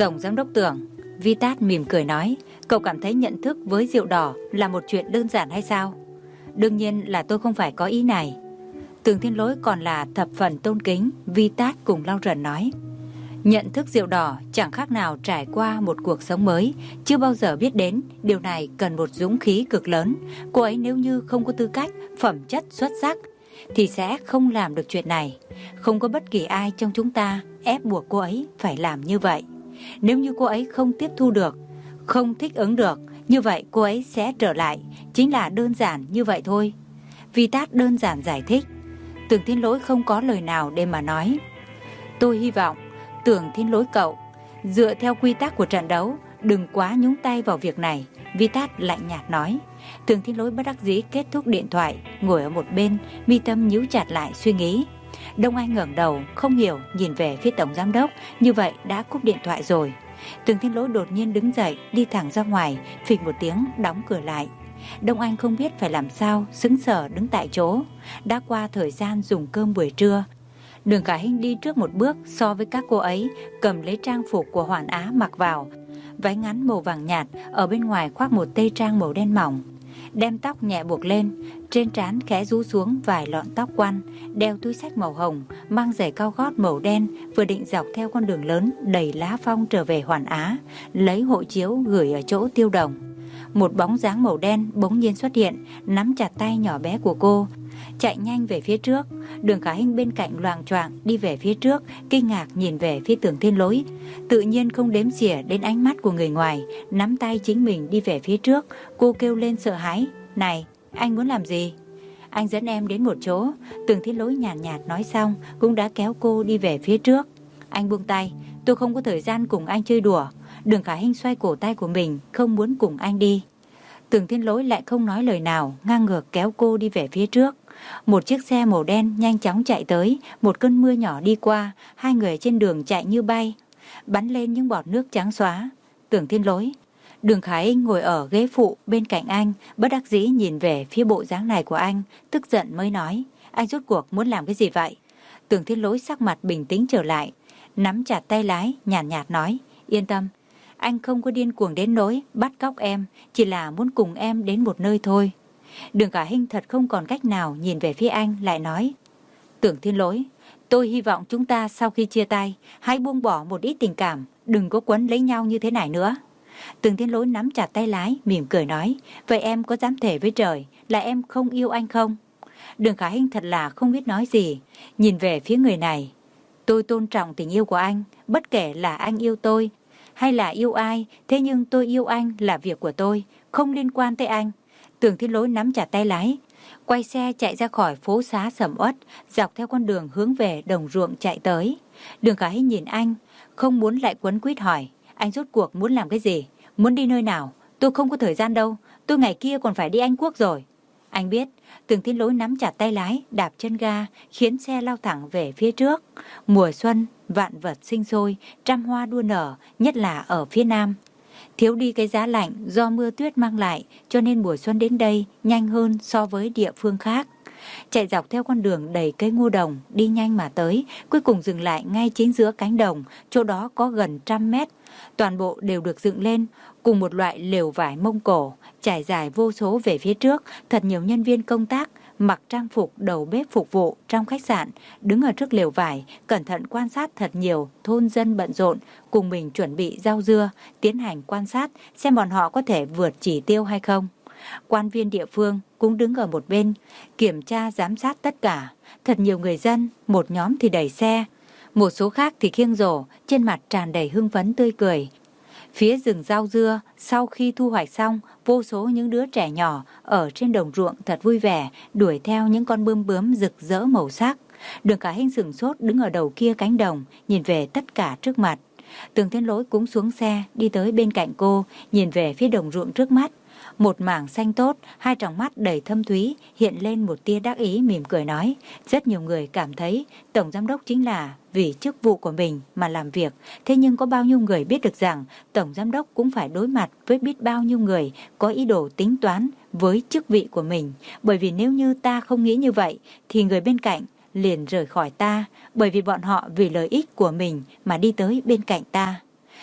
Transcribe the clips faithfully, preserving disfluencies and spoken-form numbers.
Tổng giám đốc Tưởng, Vitat mỉm cười nói, cậu cảm thấy nhận thức với rượu đỏ là một chuyện đơn giản hay sao? Đương nhiên là tôi không phải có ý này. Tưởng Thiên Lỗi còn là thập phần tôn kính, Vitat cùng Lao Rần nói. Nhận thức rượu đỏ chẳng khác nào trải qua một cuộc sống mới, chưa bao giờ biết đến, điều này cần một dũng khí cực lớn. Cô ấy nếu như không có tư cách, phẩm chất xuất sắc, thì sẽ không làm được chuyện này. Không có bất kỳ ai trong chúng ta ép buộc cô ấy phải làm như vậy. Nếu như cô ấy không tiếp thu được, không thích ứng được, như vậy cô ấy sẽ trở lại, chính là đơn giản như vậy thôi. Vitat đơn giản giải thích. Tưởng Thiên Lỗi không có lời nào để mà nói. Tôi hy vọng Tưởng Thiên Lỗi cậu, dựa theo quy tắc của trận đấu, đừng quá nhúng tay vào việc này, Vitat lạnh nhạt nói. Tưởng Thiên Lỗi bất đắc dĩ kết thúc điện thoại, ngồi ở một bên, mi tâm nhíu chặt lại suy nghĩ. Đông Anh ngẩng đầu, không hiểu, nhìn về phía tổng giám đốc, như vậy đã cúp điện thoại rồi. Tưởng Thiên Lỗi đột nhiên đứng dậy, đi thẳng ra ngoài, phịch một tiếng đóng cửa lại. Đông Anh không biết phải làm sao, sững sờ đứng tại chỗ. Đã qua thời gian dùng cơm buổi trưa, Đường Khả Hinh đi trước một bước so với các cô ấy, cầm lấy trang phục của Hoàn Á mặc vào. Váy ngắn màu vàng nhạt, ở bên ngoài khoác một tây trang màu đen mỏng. Đem tóc nhẹ buộc lên, trên trán khẽ rũ xuống vài lọn tóc quăn, đeo túi xách màu hồng, mang giày cao gót màu đen, vừa định dọc theo con đường lớn đầy lá phong trở về Hoàn Á, lấy hộ chiếu gửi ở chỗ Tiêu Đồng. Một bóng dáng màu đen bỗng nhiên xuất hiện, nắm chặt tay nhỏ bé của cô, chạy nhanh về phía trước. Đường Khả Hinh bên cạnh loạng choạng đi về phía trước, kinh ngạc nhìn về phía Tưởng Thiên Lỗi, tự nhiên không đếm xỉa đến ánh mắt của người ngoài, nắm tay chính mình đi về phía trước. Cô kêu lên sợ hãi, này, anh muốn làm gì? Anh dẫn em đến một chỗ. Tưởng Thiên Lỗi nhàn nhạt, nhạt nói xong, cũng đã kéo cô đi về phía trước. Anh buông tay, tôi không có thời gian cùng anh chơi đùa. Đường Khả Hinh xoay cổ tay của mình, không muốn cùng anh đi. Tưởng Thiên Lỗi lại không nói lời nào, ngang ngược kéo cô đi về phía trước. Một chiếc xe màu đen nhanh chóng chạy tới, một cơn mưa nhỏ đi qua, hai người trên đường chạy như bay, bắn lên những bọt nước trắng xóa. Tưởng Thiên Lỗi. Đường Khả Hinh ngồi ở ghế phụ bên cạnh anh, bất đắc dĩ nhìn về phía bộ dáng này của anh, tức giận mới nói, anh rốt cuộc muốn làm cái gì vậy? Tưởng Thiên Lỗi sắc mặt bình tĩnh trở lại, nắm chặt tay lái, nhàn nhạt, nhạt nói, yên tâm, anh không có điên cuồng đến nỗi bắt cóc em, chỉ là muốn cùng em đến một nơi thôi. Đường Khả Hinh thật không còn cách nào, nhìn về phía anh lại nói, Tưởng Thiên Lỗi, tôi hy vọng chúng ta sau khi chia tay hãy buông bỏ một ít tình cảm, đừng có quấn lấy nhau như thế này nữa. Tưởng Thiên Lỗi nắm chặt tay lái, mỉm cười nói, vậy em có dám thề với trời là em không yêu anh không? Đường Khả Hinh thật là không biết nói gì, nhìn về phía người này. Tôi tôn trọng tình yêu của anh, bất kể là anh yêu tôi hay là yêu ai, thế nhưng tôi yêu anh là việc của tôi, không liên quan tới anh. Tưởng Thiên Lỗi nắm chặt tay lái, quay xe chạy ra khỏi phố xá sầm uất, dọc theo con đường hướng về đồng ruộng chạy tới. Đường Khả Hinh nhìn anh, không muốn lại quấn quýt hỏi, anh rốt cuộc muốn làm cái gì? Muốn đi nơi nào? Tôi không có thời gian đâu, tôi ngày kia còn phải đi Anh Quốc rồi. Anh biết. Tưởng Thiên Lỗi nắm chặt tay lái, đạp chân ga, khiến xe lao thẳng về phía trước. Mùa xuân, vạn vật sinh sôi, trăm hoa đua nở, nhất là ở phía Nam. Thiếu đi cái giá lạnh do mưa tuyết mang lại, cho nên mùa xuân đến đây nhanh hơn so với địa phương khác. Chạy dọc theo con đường đầy cây ngô đồng, đi nhanh mà tới, cuối cùng dừng lại ngay chính giữa cánh đồng, chỗ đó có gần trăm mét. Toàn bộ đều được dựng lên, cùng một loại lều vải Mông Cổ, trải dài vô số về phía trước, thật nhiều nhân viên công tác, mặc trang phục đầu bếp phục vụ trong khách sạn, đứng ở trước lều vải, cẩn thận quan sát thật nhiều thôn dân bận rộn, cùng mình chuẩn bị rau dưa, tiến hành quan sát xem bọn họ có thể vượt chỉ tiêu hay không. Quan viên địa phương cũng đứng ở một bên, kiểm tra giám sát tất cả. Thật nhiều người dân, một nhóm thì đẩy xe, một số khác thì khiêng rổ, trên mặt tràn đầy hưng phấn tươi cười. Phía rừng rau dưa, sau khi thu hoạch xong, vô số những đứa trẻ nhỏ ở trên đồng ruộng thật vui vẻ, đuổi theo những con bướm bướm rực rỡ màu sắc. Đường Khả Hinh sửng sốt đứng ở đầu kia cánh đồng, nhìn về tất cả trước mặt. Tưởng Thiên Lỗi cũng xuống xe, đi tới bên cạnh cô, nhìn về phía đồng ruộng trước mắt. Một mảng xanh tốt, hai tròng mắt đầy thâm thúy, hiện lên một tia đắc ý, mỉm cười nói. Rất nhiều người cảm thấy Tổng Giám đốc chính là vì chức vụ của mình mà làm việc. Thế nhưng có bao nhiêu người biết được rằng Tổng Giám đốc cũng phải đối mặt với biết bao nhiêu người có ý đồ tính toán với chức vị của mình. Bởi vì nếu như ta không nghĩ như vậy, thì người bên cạnh liền rời khỏi ta, bởi vì bọn họ vì lợi ích của mình mà đi tới bên cạnh ta.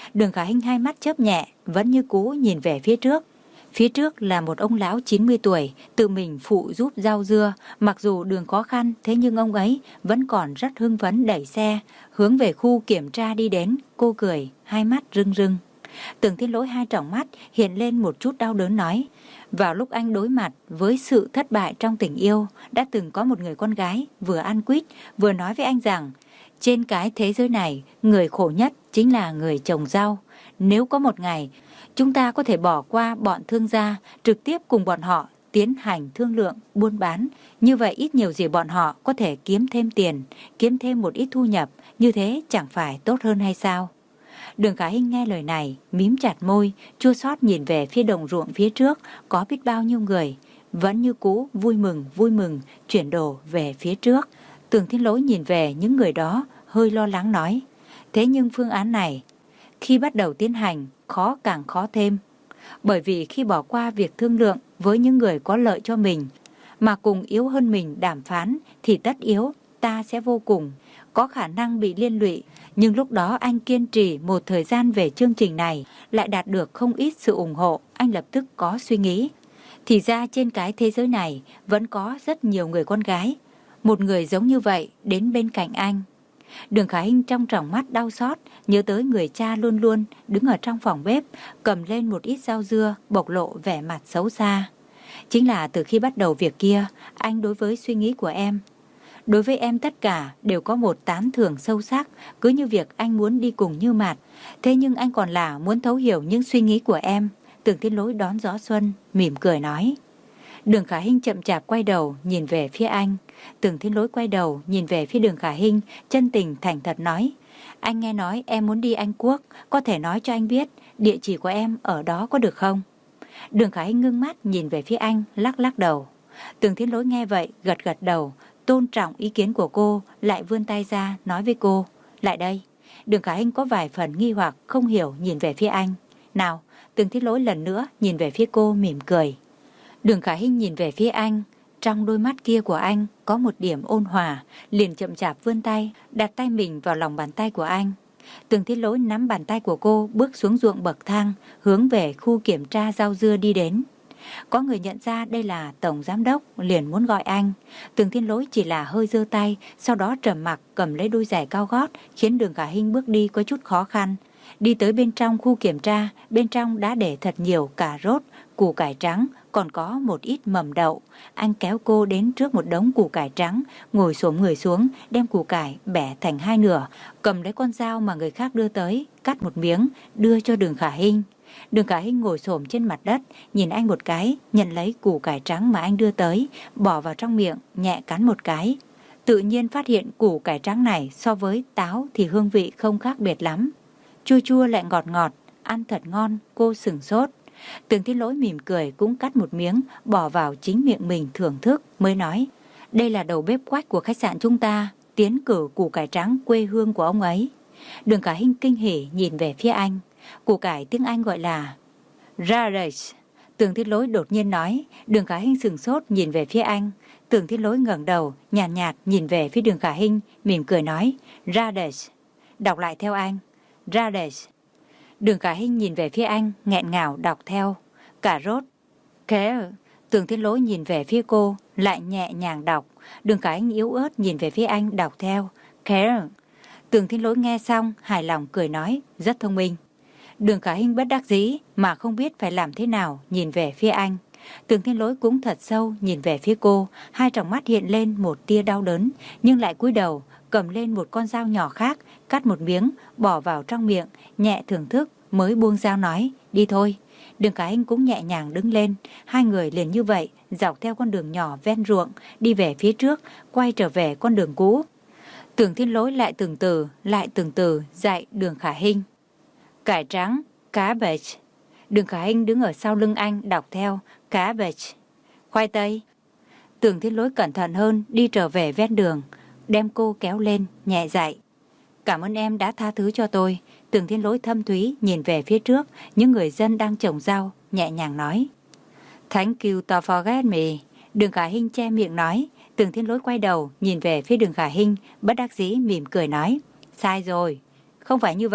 Đường Khả Hinh hai mắt chớp nhẹ, vẫn như cũ nhìn về phía trước. Phía trước là một ông lão chín mươi tuổi, tự mình phụ giúp rau dưa. Mặc dù đường khó khăn, thế nhưng ông ấy vẫn còn rất hưng phấn đẩy xe, hướng về khu kiểm tra đi đến. Cô cười, hai mắt rưng rưng. Tưởng Thiên Lỗi hai tròng mắt hiện lên một chút đau đớn nói, vào lúc anh đối mặt với sự thất bại trong tình yêu, đã từng có một người con gái vừa ăn quýt vừa nói với anh rằng, trên cái thế giới này, người khổ nhất chính là người trồng rau. Nếu có một ngày, chúng ta có thể bỏ qua bọn thương gia, trực tiếp cùng bọn họ tiến hành thương lượng, buôn bán. Như vậy ít nhiều gì bọn họ có thể kiếm thêm tiền, kiếm thêm một ít thu nhập, như thế chẳng phải tốt hơn hay sao? Đường Khả Hinh nghe lời này, mím chặt môi, chua xót nhìn về phía đồng ruộng phía trước, có biết bao nhiêu người, vẫn như cũ vui mừng vui mừng chuyển đồ về phía trước. Tưởng Thiên Lỗi nhìn về những người đó, hơi lo lắng nói, thế nhưng phương án này, khi bắt đầu tiến hành, khó càng khó thêm. Bởi vì khi bỏ qua việc thương lượng với những người có lợi cho mình, mà cùng yếu hơn mình đàm phán, thì tất yếu ta sẽ vô cùng có khả năng bị liên lụy. Nhưng lúc đó anh kiên trì một thời gian về chương trình này, lại đạt được không ít sự ủng hộ. Anh lập tức có suy nghĩ, thì ra trên cái thế giới này vẫn có rất nhiều người con gái, một người giống như vậy đến bên cạnh anh. Đường Khả Hinh trong tròng mắt đau xót, nhớ tới người cha luôn luôn đứng ở trong phòng bếp, cầm lên một ít rau dưa, bộc lộ vẻ mặt xấu xa. Chính là từ khi bắt đầu việc kia, anh đối với suy nghĩ của em, đối với em tất cả đều có một tán thưởng sâu sắc, cứ như việc anh muốn đi cùng Như Mạt. Thế nhưng anh còn là muốn thấu hiểu những suy nghĩ của em. Tưởng Thiên Lỗi đón gió xuân, mỉm cười nói. Đường Khả Hinh chậm chạp quay đầu nhìn về phía anh. Tưởng Thiên Lỗi quay đầu nhìn về phía Đường Khả Hinh, chân tình thành thật nói, anh nghe nói em muốn đi Anh Quốc, có thể nói cho anh biết địa chỉ của em ở đó có được không? Đường Khả Hinh ngưng mắt nhìn về phía anh, lắc lắc đầu. Tưởng Thiên Lỗi nghe vậy gật gật đầu, tôn trọng ý kiến của cô, lại vươn tay ra nói với cô, lại đây. Đường Khả Hinh có vài phần nghi hoặc không hiểu nhìn về phía anh. Nào, Tưởng Thiên Lỗi lần nữa nhìn về phía cô mỉm cười. Đường Khả Hinh nhìn về phía anh, trong đôi mắt kia của anh có một điểm ôn hòa, liền chậm chạp vươn tay, đặt tay mình vào lòng bàn tay của anh. Tưởng Thiên Lỗi nắm bàn tay của cô bước xuống ruộng bậc thang, hướng về khu kiểm tra rau dưa đi đến. Có người nhận ra đây là tổng giám đốc, liền muốn gọi anh. Tưởng Thiên Lỗi chỉ là hơi giơ tay, sau đó trầm mặc cầm lấy đôi giày cao gót, khiến Đường Khả Hinh bước đi có chút khó khăn. Đi tới bên trong khu kiểm tra, bên trong đã để thật nhiều cà rốt, củ cải trắng, còn có một ít mầm đậu. Anh kéo cô đến trước một đống củ cải trắng, ngồi xổm người xuống, đem củ cải bẻ thành hai nửa, cầm lấy con dao mà người khác đưa tới, cắt một miếng, đưa cho Đường Khả Hinh. Đường Khả Hinh ngồi xổm trên mặt đất, nhìn anh một cái, nhận lấy củ cải trắng mà anh đưa tới, bỏ vào trong miệng, nhẹ cắn một cái. Tự nhiên phát hiện củ cải trắng này so với táo thì hương vị không khác biệt lắm. Chua chua lại ngọt ngọt, ăn thật ngon, cô sửng sốt. Tưởng Thiên Lỗi mỉm cười cũng cắt một miếng, bỏ vào chính miệng mình thưởng thức, mới nói, đây là đầu bếp quách của khách sạn chúng ta, tiến cử củ cải trắng quê hương của ông ấy. Đường Khả Hinh kinh hỉ nhìn về phía anh. Củ cải tiếng Anh gọi là radish. Tưởng Thiên Lỗi đột nhiên nói. Đường Khả Hinh sửng sốt nhìn về phía anh. Tưởng Thiên Lỗi ngẩng đầu, nhàn nhạt, nhạt nhìn về phía Đường Khả Hinh, mỉm cười nói, radish. Đọc lại theo anh, radish. Đường Khả Hinh nhìn về phía anh, nghẹn ngào đọc theo, cà rốt. Kale. Tưởng Thiên Lỗi nhìn về phía cô, lại nhẹ nhàng đọc. Đường Khả Hinh yếu ớt nhìn về phía anh, đọc theo, Kale. Tưởng Thiên Lỗi nghe xong, hài lòng cười nói, rất thông minh. Đường Khả Hinh bất đắc dĩ mà không biết phải làm thế nào, nhìn về phía anh. Tưởng Thiên Lỗi cũng thật sâu nhìn về phía cô, hai tròng mắt hiện lên một tia đau đớn, nhưng lại cúi đầu cầm lên một con dao nhỏ khác, cắt một miếng, bỏ vào trong miệng, nhẹ thưởng thức, mới buông dao nói, đi thôi. Đường Khả Hinh cũng nhẹ nhàng đứng lên, hai người liền như vậy dọc theo con đường nhỏ ven ruộng, đi về phía trước, quay trở về con đường cũ. Tưởng Thiên Lỗi lại từng từ, lại từng từ dạy Đường Khả Hinh. Cải trắng, cabbage. Đường Khả Hinh đứng ở sau lưng anh đọc theo, cabbage. Khoai tây. Tưởng Thiên Lỗi cẩn thận hơn đi trở về ven đường, đem cô kéo lên, nhẹ dạy. Cảm ơn em đã tha thứ cho tôi. Tưởng Thiên Lỗi thâm thúy nhìn về phía trước, những người dân đang trồng rau, nhẹ nhàng nói. Thank you to forget me. Đường Khả Hinh che miệng nói. Tưởng Thiên Lỗi quay đầu nhìn về phía Đường Khả Hinh, bất đắc dĩ mỉm cười nói, sai rồi, không phải như vậy,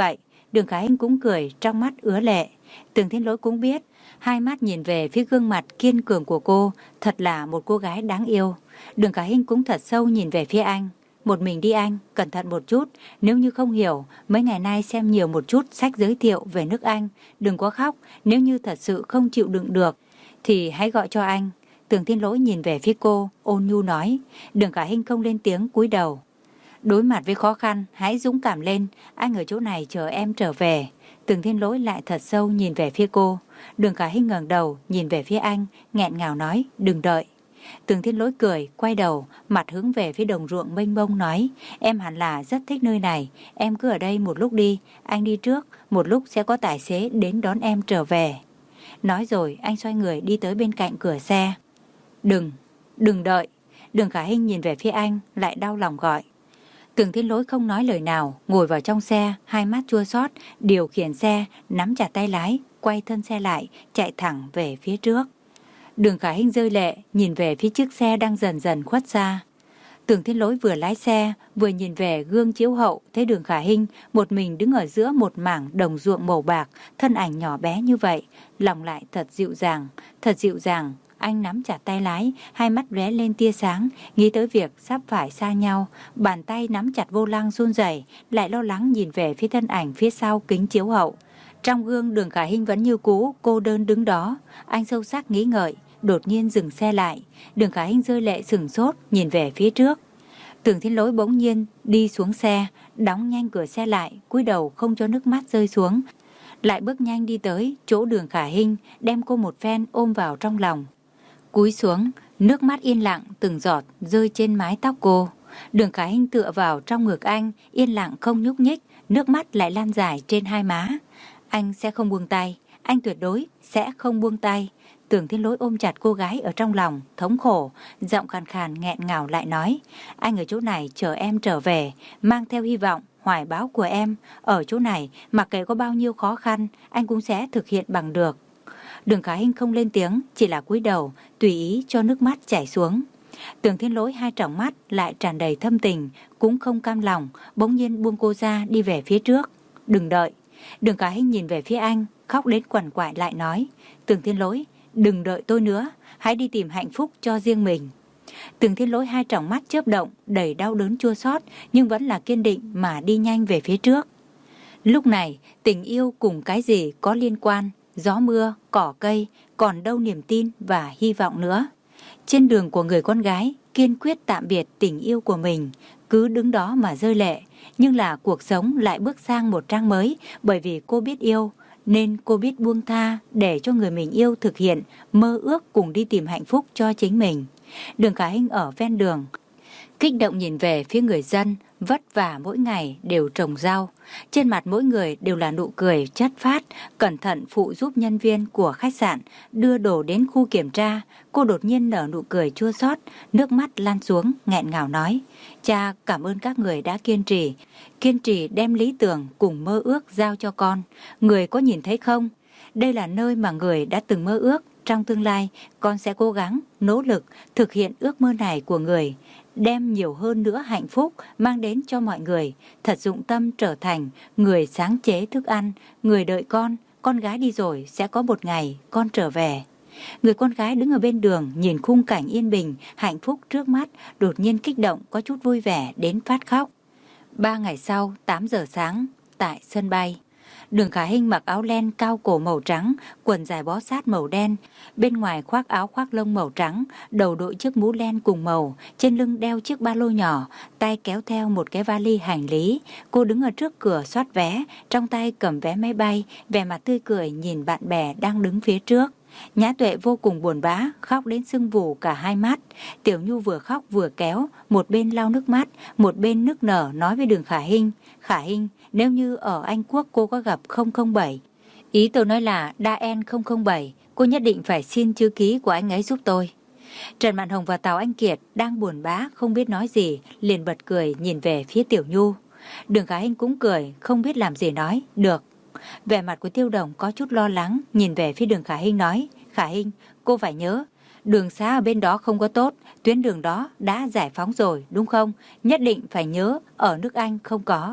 Đường Khả Hinh cũng cười, trong mắt ứa lệ. Tưởng Thiên Lỗi cũng biết, hai mắt nhìn về phía gương mặt kiên cường của cô, thật là một cô gái đáng yêu. Đường Khả Hinh cũng thật sâu nhìn về phía anh. Một mình đi anh, cẩn thận một chút, nếu như không hiểu, mấy ngày nay xem nhiều một chút sách giới thiệu về nước Anh, đừng có khóc, nếu như thật sự không chịu đựng được, thì hãy gọi cho anh. Tưởng Thiên Lỗi nhìn về phía cô, ôn nhu nói. Đường Khả Hinh không lên tiếng, cúi đầu. Đối mặt với khó khăn, hãy dũng cảm lên, anh ở chỗ này chờ em trở về. Tưởng Thiên Lỗi lại thật sâu nhìn về phía cô. Đường Khả Hinh ngẩng đầu, nhìn về phía anh, nghẹn ngào nói, đừng đợi. Tưởng Thiên Lỗi cười, quay đầu, mặt hướng về phía đồng ruộng mênh mông nói, em hẳn là rất thích nơi này, em cứ ở đây một lúc đi, anh đi trước, một lúc sẽ có tài xế đến đón em trở về. Nói rồi, anh xoay người đi tới bên cạnh cửa xe. Đừng, đừng đợi. Đường Khả Hinh nhìn về phía anh, lại đau lòng gọi. Tưởng Thiên Lỗi không nói lời nào, ngồi vào trong xe, hai mắt chua xót, điều khiển xe, nắm chặt tay lái, quay thân xe lại, chạy thẳng về phía trước. Đường Khả Hinh rơi lệ, nhìn về phía chiếc xe đang dần dần khuất xa. Tưởng Thiên Lỗi vừa lái xe, vừa nhìn về gương chiếu hậu, thấy Đường Khả Hinh một mình đứng ở giữa một mảng đồng ruộng màu bạc, thân ảnh nhỏ bé như vậy, lòng lại thật dịu dàng, thật dịu dàng. Anh nắm chặt tay lái, hai mắt lóe lên tia sáng, nghĩ tới việc sắp phải xa nhau, bàn tay nắm chặt vô lăng run rẩy, lại lo lắng nhìn về phía thân ảnh phía sau kính chiếu hậu. Trong gương Đường Khả Hinh vẫn như cũ, cô đơn đứng đó, anh sâu sắc nghĩ ngợi, đột nhiên dừng xe lại. Đường Khả Hinh rơi lệ sừng sốt, nhìn về phía trước. Tưởng Thiên Lỗi bỗng nhiên đi xuống xe, đóng nhanh cửa xe lại, cúi đầu không cho nước mắt rơi xuống, lại bước nhanh đi tới chỗ Đường Khả Hinh, đem cô một phen ôm vào trong lòng. Cúi xuống, nước mắt yên lặng từng giọt rơi trên mái tóc cô. Đường Khả Hinh tựa vào trong ngực anh, yên lặng không nhúc nhích, nước mắt lại lan dài trên hai má. Anh sẽ không buông tay, anh tuyệt đối sẽ không buông tay. Tưởng Thiên Lỗi ôm chặt cô gái ở trong lòng, thống khổ, giọng khàn khàn nghẹn ngào lại nói, anh ở chỗ này chờ em trở về, mang theo hy vọng, hoài bão của em. Ở chỗ này, mặc kệ có bao nhiêu khó khăn, anh cũng sẽ thực hiện bằng được. Đường Khả Hinh không lên tiếng, chỉ là cúi đầu, tùy ý cho nước mắt chảy xuống. Tưởng Thiên Lỗi hai tròng mắt lại tràn đầy thâm tình, cũng không cam lòng, bỗng nhiên buông cô ra đi về phía trước. Đừng đợi. Đường Khả Hinh nhìn về phía anh, khóc đến quằn quại lại nói, Tưởng Thiên Lỗi, đừng đợi tôi nữa, hãy đi tìm hạnh phúc cho riêng mình. Tưởng Thiên Lỗi hai tròng mắt chớp động, đầy đau đớn chua xót, nhưng vẫn là kiên định mà đi nhanh về phía trước. Lúc này, tình yêu cùng cái gì có liên quan, gió mưa, cỏ cây, còn đâu niềm tin và hy vọng nữa. Trên đường của người con gái, kiên quyết tạm biệt tình yêu của mình, cứ đứng đó mà rơi lệ, nhưng là cuộc sống lại bước sang một trang mới, bởi vì cô biết yêu, nên cô biết buông tha để cho người mình yêu thực hiện mơ ước cùng đi tìm hạnh phúc cho chính mình. Đường Khả Hinh ở ven đường, kích động nhìn về phía người dân, vất vả mỗi ngày đều trồng rau. Trên mặt mỗi người đều là nụ cười chất phát, cẩn thận phụ giúp nhân viên của khách sạn đưa đồ đến khu kiểm tra. Cô đột nhiên nở nụ cười chua xót, nước mắt lan xuống, nghẹn ngào nói, cha cảm ơn các người đã kiên trì, kiên trì đem lý tưởng cùng mơ ước giao cho con. Người có nhìn thấy không? Đây là nơi mà người đã từng mơ ước. Trong tương lai, con sẽ cố gắng, nỗ lực thực hiện ước mơ này của người, đem nhiều hơn nữa hạnh phúc mang đến cho mọi người, thật dụng tâm trở thành người sáng chế thức ăn, người đợi con, con gái đi rồi sẽ có một ngày con trở về. Người con gái đứng ở bên đường nhìn khung cảnh yên bình, hạnh phúc trước mắt, đột nhiên kích động có chút vui vẻ đến phát khóc. Ba ngày sau, tám giờ sáng, tại sân bay. Đường Khả Hinh mặc áo len cao cổ màu trắng, quần dài bó sát màu đen, bên ngoài khoác áo khoác lông màu trắng, đầu đội chiếc mũ len cùng màu, trên lưng đeo chiếc ba lô nhỏ, tay kéo theo một cái vali hành lý. Cô đứng ở trước cửa soát vé, trong tay cầm vé máy bay, vẻ mặt tươi cười nhìn bạn bè đang đứng phía trước. Nhã Tuệ vô cùng buồn bã, khóc đến sưng vù cả hai mắt. Tiểu Nhu vừa khóc vừa kéo, một bên lau nước mắt, một bên nức nở nói với Đường Khả Hinh, Khả Hinh, nếu như ở Anh Quốc cô có gặp không không bảy, ý tôi nói là Daen không không bảy, cô nhất định phải xin chữ ký của anh ấy giúp tôi. Trần Mạn Hồng và Tào Anh Kiệt đang buồn bã không biết nói gì, liền bật cười nhìn về phía Tiểu Nhu. Đường Khả Hinh cũng cười, không biết làm gì nói, được. Vẻ mặt của Tiêu Đồng có chút lo lắng, nhìn về phía Đường Khả Hinh nói, Khả Hinh, cô phải nhớ, đường xá ở bên đó không có tốt, tuyến đường đó đã giải phóng rồi, đúng không? Nhất định phải nhớ, ở nước Anh không có.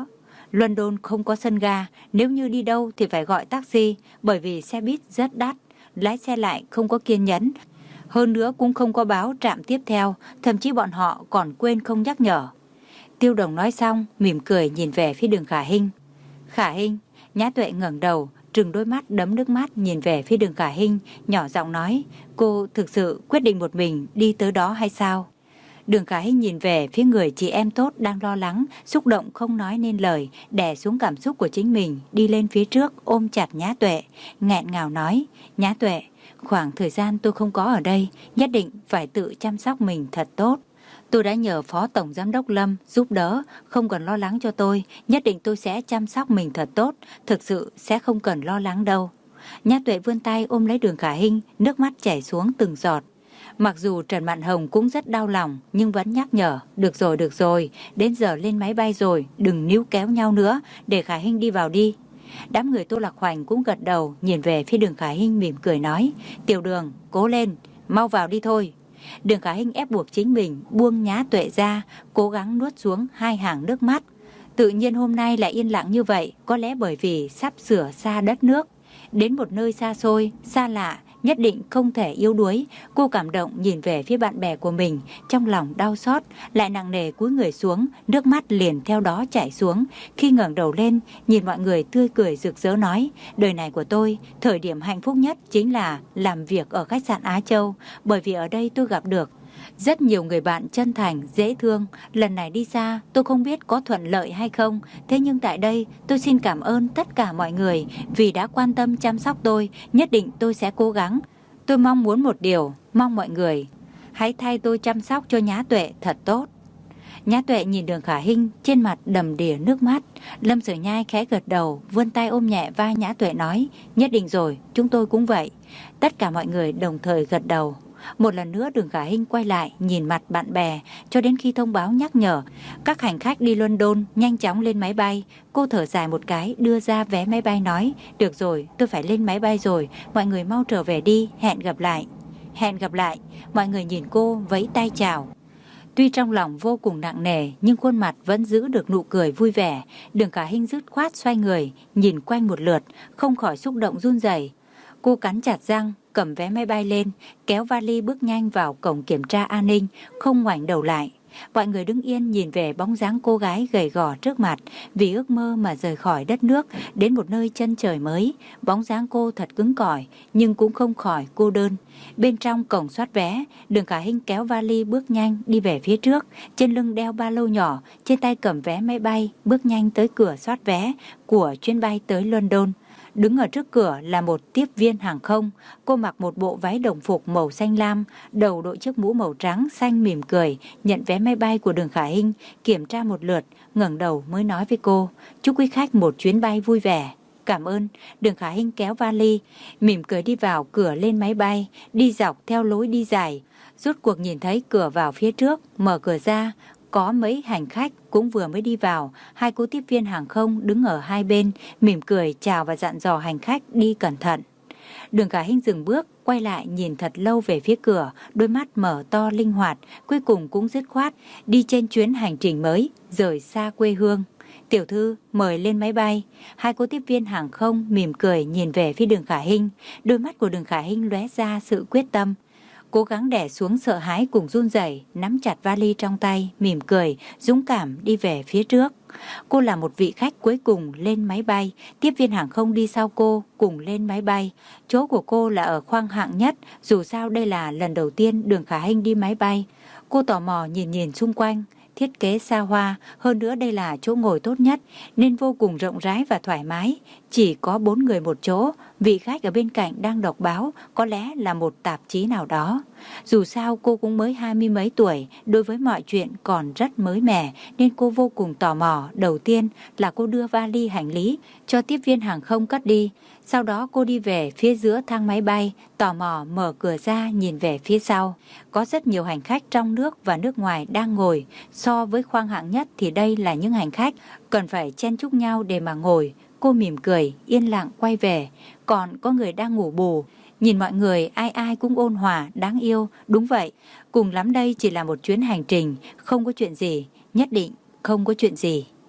London không có sân ga, nếu như đi đâu thì phải gọi taxi, bởi vì xe buýt rất đắt, lái xe lại không có kiên nhẫn. Hơn nữa cũng không có báo trạm tiếp theo, thậm chí bọn họ còn quên không nhắc nhở. Tiêu Đồng nói xong, mỉm cười nhìn về phía Đường Khả Hinh. Khả Hinh, Nhã Tuệ ngẩng đầu, trừng đôi mắt đẫm nước mắt nhìn về phía Đường Khả Hinh, nhỏ giọng nói, cô thực sự quyết định một mình đi tới đó hay sao? Đường Khả Hinh nhìn về phía người chị em tốt đang lo lắng, xúc động không nói nên lời, đè xuống cảm xúc của chính mình, đi lên phía trước ôm chặt Nhã Tuệ, nghẹn ngào nói, Nhã Tuệ, khoảng thời gian tôi không có ở đây, nhất định phải tự chăm sóc mình thật tốt. Tôi đã nhờ Phó Tổng Giám đốc Lâm giúp đỡ, không cần lo lắng cho tôi, nhất định tôi sẽ chăm sóc mình thật tốt, thực sự sẽ không cần lo lắng đâu. Nhã Tuệ vươn tay ôm lấy Đường Khả Hinh, nước mắt chảy xuống từng giọt. Mặc dù Trần Mạn Hồng cũng rất đau lòng, nhưng vẫn nhắc nhở, được rồi, được rồi, đến giờ lên máy bay rồi, đừng níu kéo nhau nữa, để Khả Hinh đi vào đi. Đám người Tô Lạc Hoành cũng gật đầu, nhìn về phía Đường Khả Hinh mỉm cười nói, Tiểu Đường, cố lên, mau vào đi thôi. Đường Khả Hinh ép buộc chính mình buông Nhã Tuệ ra, cố gắng nuốt xuống hai hàng nước mắt. Tự nhiên hôm nay lại yên lặng như vậy, có lẽ bởi vì sắp sửa xa đất nước, đến một nơi xa xôi, xa lạ, nhất định không thể yếu đuối. Cô cảm động nhìn về phía bạn bè của mình, trong lòng đau xót, lại nặng nề cúi người xuống, nước mắt liền theo đó chảy xuống. Khi ngẩng đầu lên, nhìn mọi người tươi cười rực rỡ nói, đời này của tôi, thời điểm hạnh phúc nhất chính là làm việc ở khách sạn Á Châu, bởi vì ở đây tôi gặp được rất nhiều người bạn chân thành, dễ thương. Lần này đi xa, tôi không biết có thuận lợi hay không. Thế nhưng tại đây, tôi xin cảm ơn tất cả mọi người vì đã quan tâm chăm sóc tôi. Nhất định tôi sẽ cố gắng. Tôi mong muốn một điều, mong mọi người hãy thay tôi chăm sóc cho Nhã Tuệ thật tốt. Nhã Tuệ nhìn Đường Khả Hinh, trên mặt đầm đìa nước mắt. Lâm Sở Nhai khẽ gật đầu, vươn tay ôm nhẹ vai Nhã Tuệ nói, nhất định rồi, chúng tôi cũng vậy. Tất cả mọi người đồng thời gật đầu. Một lần nữa Đường Khả Hinh quay lại nhìn mặt bạn bè, cho đến khi thông báo nhắc nhở các hành khách đi London nhanh chóng lên máy bay. Cô thở dài một cái, đưa ra vé máy bay nói, được rồi, tôi phải lên máy bay rồi, mọi người mau trở về đi, hẹn gặp lại. Hẹn gặp lại. Mọi người nhìn cô vẫy tay chào. Tuy trong lòng vô cùng nặng nề, nhưng khuôn mặt vẫn giữ được nụ cười vui vẻ. Đường Khả Hinh dứt khoát xoay người, nhìn quanh một lượt, không khỏi xúc động run rẩy. Cô cắn chặt răng, cầm vé máy bay lên, kéo vali bước nhanh vào cổng kiểm tra an ninh, không ngoảnh đầu lại. Mọi người đứng yên nhìn về bóng dáng cô gái gầy gò trước mặt, vì ước mơ mà rời khỏi đất nước, đến một nơi chân trời mới. Bóng dáng cô thật cứng cỏi, nhưng cũng không khỏi cô đơn. Bên trong cổng soát vé, Đường Khả Hinh kéo vali bước nhanh đi về phía trước, trên lưng đeo ba lô nhỏ, trên tay cầm vé máy bay, bước nhanh tới cửa soát vé của chuyến bay tới London. Đứng ở trước cửa là một tiếp viên hàng không. Cô mặc một bộ váy đồng phục màu xanh lam, đầu đội chiếc mũ màu trắng xanh, mỉm cười, nhận vé máy bay của Đường Khả Hinh, kiểm tra một lượt, ngẩng đầu mới nói với cô, chúc quý khách một chuyến bay vui vẻ. Cảm ơn. Đường Khả Hinh kéo vali, mỉm cười đi vào cửa lên máy bay, đi dọc theo lối đi dài. Rốt cuộc nhìn thấy cửa vào phía trước, mở cửa ra, có mấy hành khách cũng vừa mới đi vào. Hai cô tiếp viên hàng không đứng ở hai bên, mỉm cười chào và dặn dò hành khách đi cẩn thận. Đường Khả Hinh dừng bước, quay lại nhìn thật lâu về phía cửa, đôi mắt mở to linh hoạt, cuối cùng cũng dứt khoát đi trên chuyến hành trình mới, rời xa quê hương. Tiểu thư, mời lên máy bay. Hai cô tiếp viên hàng không mỉm cười nhìn về phía Đường Khả Hinh, đôi mắt của Đường Khả Hinh lóe ra sự quyết tâm. Cố gắng đè xuống sợ hãi cùng run rẩy, nắm chặt vali trong tay, mỉm cười, dũng cảm đi về phía trước. Cô là một vị khách cuối cùng lên máy bay, tiếp viên hàng không đi sau cô cùng lên máy bay. Chỗ của cô là ở khoang hạng nhất, dù sao đây là lần đầu tiên Đường Khả Hinh đi máy bay. Cô tò mò nhìn nhìn xung quanh, thiết kế xa hoa, hơn nữa đây là chỗ ngồi tốt nhất nên vô cùng rộng rãi và thoải mái. Chỉ có bốn người một chỗ, vị khách ở bên cạnh đang đọc báo, có lẽ là một tạp chí nào đó. Dù sao cô cũng mới hai mươi mấy tuổi, đối với mọi chuyện còn rất mới mẻ nên cô vô cùng tò mò. Đầu tiên là cô đưa vali hành lý cho tiếp viên hàng không cất đi. Sau đó cô đi về phía giữa thang máy bay, tò mò mở cửa ra nhìn về phía sau. Có rất nhiều hành khách trong nước và nước ngoài đang ngồi. So với khoang hạng nhất thì đây là những hành khách cần phải chen chúc nhau để mà ngồi. Cô mỉm cười, yên lặng quay về. Còn có người đang ngủ bù. Nhìn mọi người ai ai cũng ôn hòa, đáng yêu. Đúng vậy, cùng lắm đây chỉ là một chuyến hành trình, không có chuyện gì, nhất định không có chuyện gì.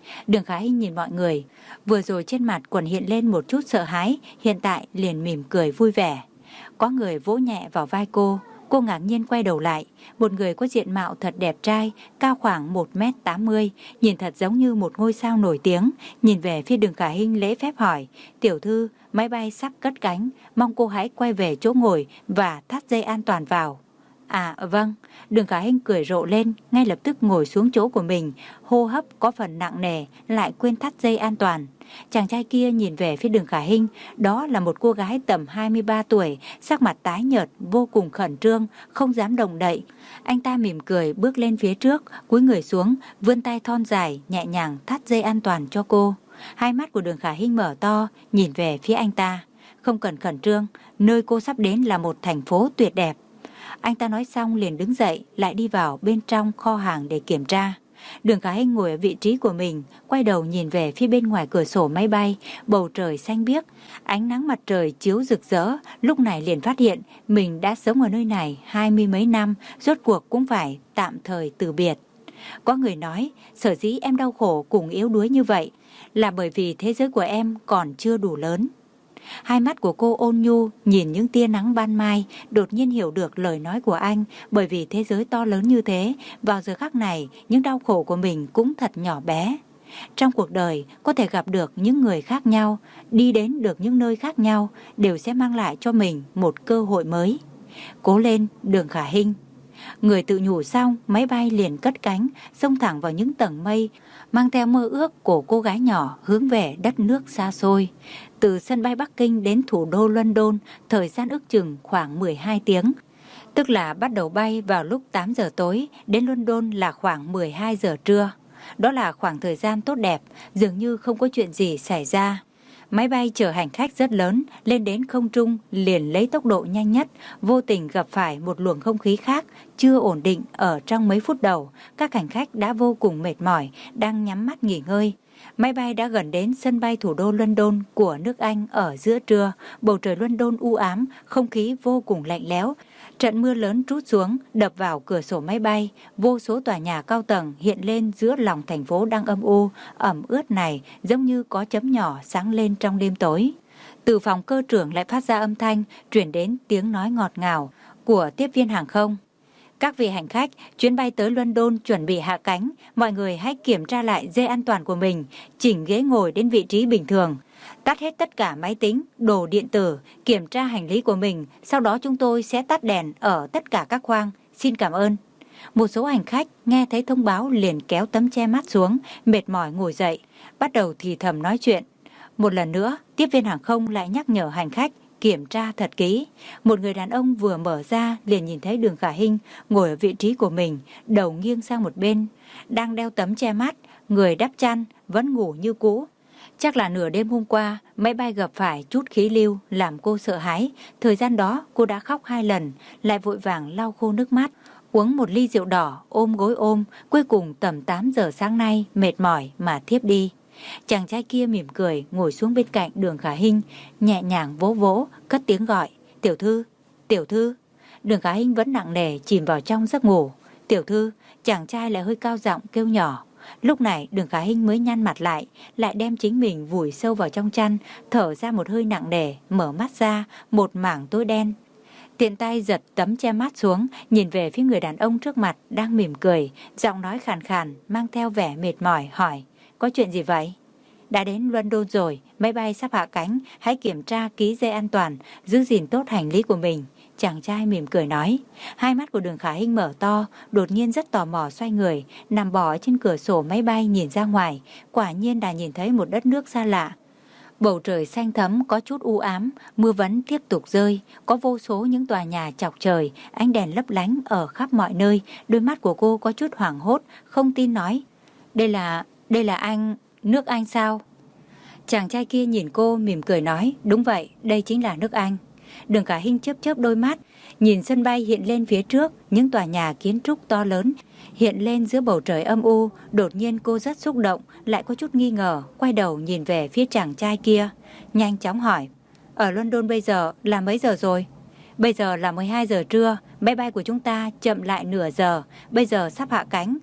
Đường Khả Hinh nhìn mọi người, vừa rồi trên mặt còn hiện lên một chút sợ hãi, hiện tại liền mỉm cười vui vẻ. Có người vỗ nhẹ vào vai cô, cô ngạc nhiên quay đầu lại, một người có diện mạo thật đẹp trai, cao khoảng một mét tám mươi, nhìn thật giống như một ngôi sao nổi tiếng, nhìn về phía Đường Khả Hinh lễ phép hỏi, tiểu thư, máy bay sắp cất cánh, mong cô hãy quay về chỗ ngồi và thắt dây an toàn vào. À vâng, Đường Khả Hinh cười rộ lên, ngay lập tức ngồi xuống chỗ của mình, hô hấp có phần nặng nề, lại quên thắt dây an toàn. Chàng trai kia nhìn về phía Đường Khả Hinh, đó là một cô gái tầm hai mươi ba tuổi, sắc mặt tái nhợt, vô cùng khẩn trương, không dám động đậy. Anh ta mỉm cười bước lên phía trước, cúi người xuống, vươn tay thon dài, nhẹ nhàng thắt dây an toàn cho cô. Hai mắt của Đường Khả Hinh mở to, nhìn về phía anh ta. Không cần khẩn trương, nơi cô sắp đến là một thành phố tuyệt đẹp. Anh ta nói xong liền đứng dậy, lại đi vào bên trong kho hàng để kiểm tra. Đường Khả Hinh ngồi ở vị trí của mình, quay đầu nhìn về phía bên ngoài cửa sổ máy bay, bầu trời xanh biếc, ánh nắng mặt trời chiếu rực rỡ, lúc này liền phát hiện mình đã sống ở nơi này hai mươi mấy năm, rốt cuộc cũng phải tạm thời từ biệt. Có người nói, sở dĩ em đau khổ cùng yếu đuối như vậy, là bởi vì thế giới của em còn chưa đủ lớn. Hai mắt của cô ôn nhu nhìn những tia nắng ban mai, đột nhiên hiểu được lời nói của anh, bởi vì thế giới to lớn như thế, vào giờ khắc này, những đau khổ của mình cũng thật nhỏ bé. Trong cuộc đời, có thể gặp được những người khác nhau, đi đến được những nơi khác nhau, đều sẽ mang lại cho mình một cơ hội mới. Cố lên, Đường Khả Hinh. Người tự nhủ xong, máy bay liền cất cánh, xông thẳng vào những tầng mây, mang theo mơ ước của cô gái nhỏ hướng về đất nước xa xôi. Từ sân bay Bắc Kinh đến thủ đô London, thời gian ước chừng khoảng mười hai tiếng. Tức là bắt đầu bay vào lúc tám giờ tối, đến London là khoảng mười hai giờ trưa. Đó là khoảng thời gian tốt đẹp, dường như không có chuyện gì xảy ra. Máy bay chở hành khách rất lớn, lên đến không trung liền lấy tốc độ nhanh nhất, vô tình gặp phải một luồng không khí khác, chưa ổn định ở trong mấy phút đầu. Các hành khách đã vô cùng mệt mỏi, đang nhắm mắt nghỉ ngơi. Máy bay đã gần đến sân bay thủ đô London của nước Anh ở giữa trưa, bầu trời London u ám, không khí vô cùng lạnh lẽo. Trận mưa lớn trút xuống, đập vào cửa sổ máy bay, vô số tòa nhà cao tầng hiện lên giữa lòng thành phố đang âm u, ẩm ướt này giống như có chấm nhỏ sáng lên trong đêm tối. Từ phòng cơ trưởng lại phát ra âm thanh, truyền đến tiếng nói ngọt ngào của tiếp viên hàng không. Các vị hành khách, chuyến bay tới London chuẩn bị hạ cánh, mọi người hãy kiểm tra lại dây an toàn của mình, chỉnh ghế ngồi đến vị trí bình thường. Tắt hết tất cả máy tính, đồ điện tử, kiểm tra hành lý của mình, sau đó chúng tôi sẽ tắt đèn ở tất cả các khoang. Xin cảm ơn. Một số hành khách nghe thấy thông báo liền kéo tấm che mắt xuống, mệt mỏi ngồi dậy, bắt đầu thì thầm nói chuyện. Một lần nữa, tiếp viên hàng không lại nhắc nhở hành khách kiểm tra thật kỹ. Một người đàn ông vừa mở ra liền nhìn thấy Đường Khả Hinh ngồi ở vị trí của mình, đầu nghiêng sang một bên, đang đeo tấm che mắt, người đắp chăn, vẫn ngủ như cũ. Chắc là nửa đêm hôm qua, máy bay gặp phải chút khí lưu làm cô sợ hãi. Thời gian đó cô đã khóc hai lần, lại vội vàng lau khô nước mắt, uống một ly rượu đỏ, ôm gối ôm, cuối cùng tầm tám giờ sáng nay mệt mỏi mà thiếp đi. Chàng trai kia mỉm cười ngồi xuống bên cạnh Đường Khả Hinh, nhẹ nhàng vỗ vỗ, cất tiếng gọi, tiểu thư, tiểu thư. Đường Khả Hinh vẫn nặng nề chìm vào trong giấc ngủ. Tiểu thư, chàng trai lại hơi cao giọng kêu nhỏ. Lúc này Đường Khả Hinh mới nhăn mặt lại, lại đem chính mình vùi sâu vào trong chăn, thở ra một hơi nặng nề, mở mắt ra, một mảng tối đen. Tiện tay giật tấm che mắt xuống, nhìn về phía người đàn ông trước mặt đang mỉm cười, giọng nói khàn khàn, mang theo vẻ mệt mỏi, hỏi, có chuyện gì vậy? Đã đến London rồi, máy bay sắp hạ cánh, hãy kiểm tra kỹ dây an toàn, giữ gìn tốt hành lý của mình. Chàng trai mỉm cười nói. Hai mắt của Đường Khả Hinh mở to, đột nhiên rất tò mò xoay người, nằm bò trên cửa sổ máy bay nhìn ra ngoài, quả nhiên đã nhìn thấy một đất nước xa lạ. Bầu trời xanh thẫm có chút u ám, mưa vẫn tiếp tục rơi, có vô số những tòa nhà chọc trời, ánh đèn lấp lánh ở khắp mọi nơi. Đôi mắt của cô có chút hoảng hốt, không tin nói, đây là, đây là anh, nước Anh sao? Chàng trai kia nhìn cô mỉm cười nói, đúng vậy, đây chính là nước Anh. Đường Khả Hinh chớp chớp đôi mắt, nhìn sân bay hiện lên phía trước, những tòa nhà kiến trúc to lớn hiện lên giữa bầu trời âm u. Đột nhiên cô rất xúc động, lại có chút nghi ngờ, quay đầu nhìn về phía chàng trai kia, nhanh chóng hỏi, ở London bây giờ là mấy giờ rồi? Bây giờ là mười hai giờ trưa, máy bay của chúng ta chậm lại nửa giờ, bây giờ sắp hạ cánh.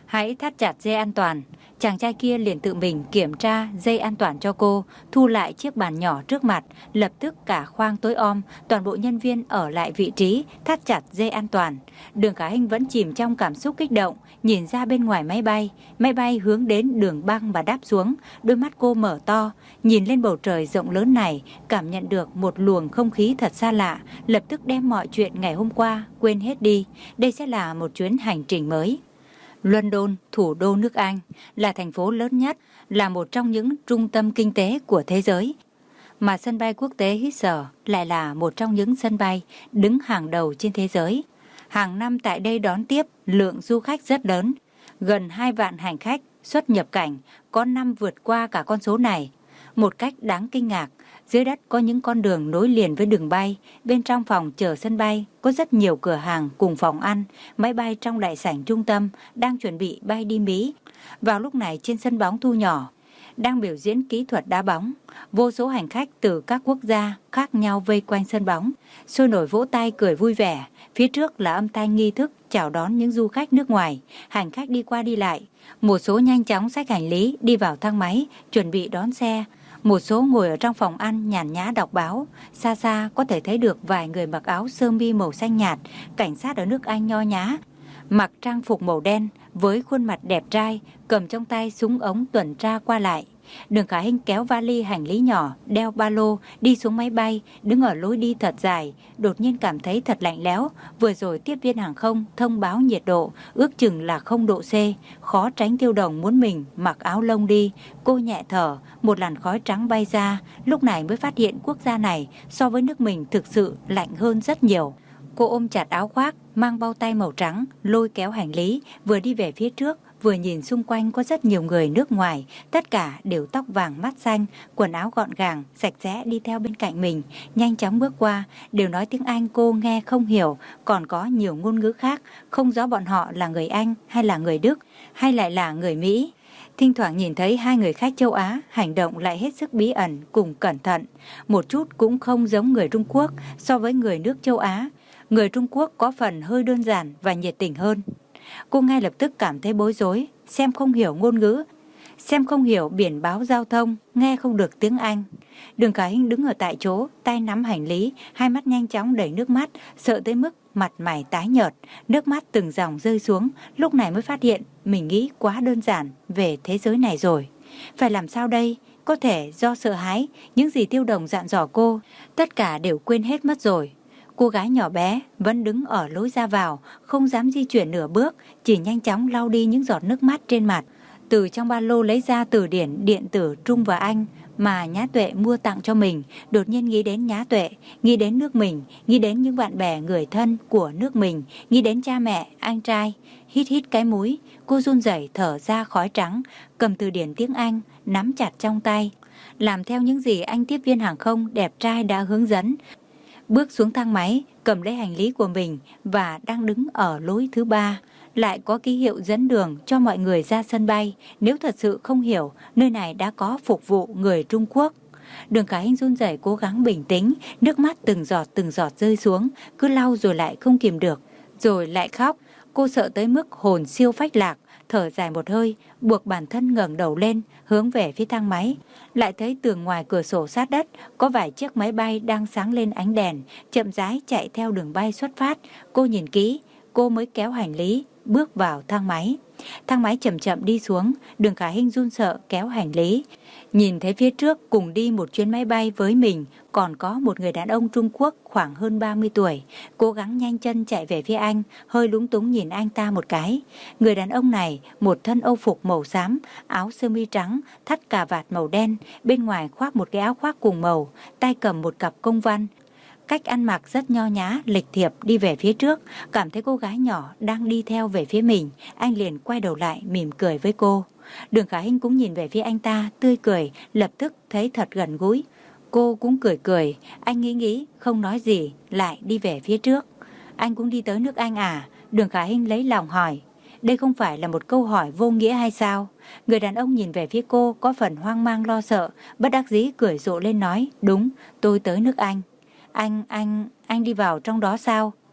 Hãy thắt chặt dây an toàn. Chàng trai kia liền tự mình kiểm tra dây an toàn cho cô, thu lại chiếc bàn nhỏ trước mặt, lập tức cả khoang tối om, toàn bộ nhân viên ở lại vị trí, thắt chặt dây an toàn. Đường Khả Hinh vẫn chìm trong cảm xúc kích động, nhìn ra bên ngoài máy bay, máy bay hướng đến đường băng và đáp xuống, đôi mắt cô mở to, nhìn lên bầu trời rộng lớn này, cảm nhận được một luồng không khí thật xa lạ, lập tức đem mọi chuyện ngày hôm qua quên hết đi. Đây sẽ là một chuyến hành trình mới. London, thủ đô nước Anh, là thành phố lớn nhất, là một trong những trung tâm kinh tế của thế giới. Mà sân bay quốc tế Heathrow lại là một trong những sân bay đứng hàng đầu trên thế giới. Hàng năm tại đây đón tiếp lượng du khách rất lớn, gần hai vạn hành khách xuất nhập cảnh, có năm vượt qua cả con số này. Một cách đáng kinh ngạc, dưới đất có những con đường nối liền với đường bay, bên trong phòng chờ sân bay có rất nhiều cửa hàng cùng phòng ăn, máy bay trong đại sảnh trung tâm đang chuẩn bị bay đi Mỹ. Vào lúc này trên sân bóng thu nhỏ, đang biểu diễn kỹ thuật đá bóng, vô số hành khách từ các quốc gia khác nhau vây quanh sân bóng, sôi nổi vỗ tay cười vui vẻ. Phía trước là âm thanh nghi thức chào đón những du khách nước ngoài, hành khách đi qua đi lại. Một số nhanh chóng xách hành lý đi vào thang máy, chuẩn bị đón xe. Một số ngồi ở trong phòng ăn nhàn nhã đọc báo. Xa xa có thể thấy được vài người mặc áo sơ mi màu xanh nhạt, cảnh sát ở nước Anh nho nhã, mặc trang phục màu đen với khuôn mặt đẹp trai, cầm trong tay súng ống tuần tra qua lại. Đường Khả Hinh kéo vali hành lý nhỏ, đeo ba lô, đi xuống máy bay, đứng ở lối đi thật dài, đột nhiên cảm thấy thật lạnh lẽo. Vừa rồi tiếp viên hàng không thông báo nhiệt độ, ước chừng là không độ C, khó tránh Tiêu Đồng muốn mình mặc áo lông đi. Cô nhẹ thở, một làn khói trắng bay ra, lúc này mới phát hiện quốc gia này so với nước mình thực sự lạnh hơn rất nhiều. Cô ôm chặt áo khoác, mang bao tay màu trắng, lôi kéo hành lý, vừa đi về phía trước, vừa nhìn xung quanh có rất nhiều người nước ngoài, tất cả đều tóc vàng mắt xanh, quần áo gọn gàng, sạch sẽ đi theo bên cạnh mình, nhanh chóng bước qua, đều nói tiếng Anh cô nghe không hiểu, còn có nhiều ngôn ngữ khác, không rõ bọn họ là người Anh hay là người Đức, hay lại là người Mỹ. Thỉnh thoảng nhìn thấy hai người khách châu Á hành động lại hết sức bí ẩn cùng cẩn thận, một chút cũng không giống người Trung Quốc so với người nước châu Á. Người Trung Quốc có phần hơi đơn giản và nhiệt tình hơn. Cô ngay lập tức cảm thấy bối rối, xem không hiểu ngôn ngữ, xem không hiểu biển báo giao thông, nghe không được tiếng Anh. Đường Khả Hinh đứng ở tại chỗ, tay nắm hành lý, hai mắt nhanh chóng đầy nước mắt, sợ tới mức mặt mày tái nhợt, nước mắt từng dòng rơi xuống, lúc này mới phát hiện mình nghĩ quá đơn giản về thế giới này rồi. Phải làm sao đây? Có thể do sợ hãi, những gì Tiêu Đồng dặn dò cô, tất cả đều quên hết mất rồi. Cô gái nhỏ bé vẫn đứng ở lối ra vào, không dám di chuyển nửa bước, chỉ nhanh chóng lau đi những giọt nước mắt trên mặt. Từ trong ba lô lấy ra từ điển điện tử Trung và Anh mà Nhã Tuệ mua tặng cho mình, đột nhiên nghĩ đến Nhã Tuệ, nghĩ đến nước mình, nghĩ đến những bạn bè người thân của nước mình, nghĩ đến cha mẹ, anh trai. Hít hít cái mũi, cô run rẩy thở ra khói trắng, cầm từ điển tiếng Anh, nắm chặt trong tay, làm theo những gì anh tiếp viên hàng không đẹp trai đã hướng dẫn. Bước xuống thang máy, cầm lấy hành lý của mình và đang đứng ở lối thứ ba. Lại có ký hiệu dẫn đường cho mọi người ra sân bay. Nếu thật sự không hiểu, nơi này đã có phục vụ người Trung Quốc. Đường Khả Hinh run rẩy cố gắng bình tĩnh, nước mắt từng giọt từng giọt rơi xuống, cứ lau rồi lại không kìm được, rồi lại khóc. Cô sợ tới mức hồn siêu phách lạc, thở dài một hơi, buộc bản thân ngẩng đầu lên, hướng về phía thang máy. Lại thấy tường ngoài cửa sổ sát đất, có vài chiếc máy bay đang sáng lên ánh đèn, chậm rãi chạy theo đường bay xuất phát. Cô nhìn kỹ, cô mới kéo hành lý, bước vào thang máy. Thang máy chậm chậm đi xuống, Đường Khả Hinh run sợ kéo hành lý. Nhìn thấy phía trước cùng đi một chuyến máy bay với mình, còn có một người đàn ông Trung Quốc khoảng hơn ba mươi tuổi, cố gắng nhanh chân chạy về phía anh, hơi lúng túng nhìn anh ta một cái. Người đàn ông này, một thân âu phục màu xám, áo sơ mi trắng, thắt cà vạt màu đen, bên ngoài khoác một cái áo khoác cùng màu, tay cầm một cặp công văn. Cách ăn mặc rất nho nhã, lịch thiệp đi về phía trước, cảm thấy cô gái nhỏ đang đi theo về phía mình, anh liền quay đầu lại mỉm cười với cô. Đường Khả Hinh cũng nhìn về phía anh ta, tươi cười, lập tức thấy thật gần gũi. Cô cũng cười cười, anh nghĩ nghĩ, không nói gì, lại đi về phía trước. Anh cũng đi tới nước Anh à? Đường Khả Hinh lấy lòng hỏi. Đây không phải là một câu hỏi vô nghĩa hay sao? Người đàn ông nhìn về phía cô có phần hoang mang lo sợ, bất đắc dĩ cười rộ lên nói, đúng, tôi tới nước Anh. Anh, anh, anh đi vào trong đó sao?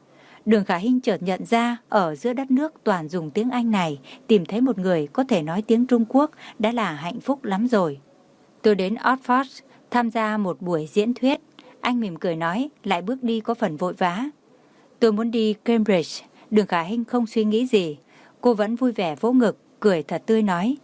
Đường Khả Hinh chợt nhận ra ở giữa đất nước toàn dùng tiếng Anh này, tìm thấy một người có thể nói tiếng Trung Quốc đã là hạnh phúc lắm rồi. Tôi đến Oxford tham gia một buổi diễn thuyết. Anh mỉm cười nói, lại bước đi có phần vội vã. Tôi muốn đi Cambridge. Đường Khả Hinh không suy nghĩ gì. Cô vẫn vui vẻ vỗ ngực, cười thật tươi nói.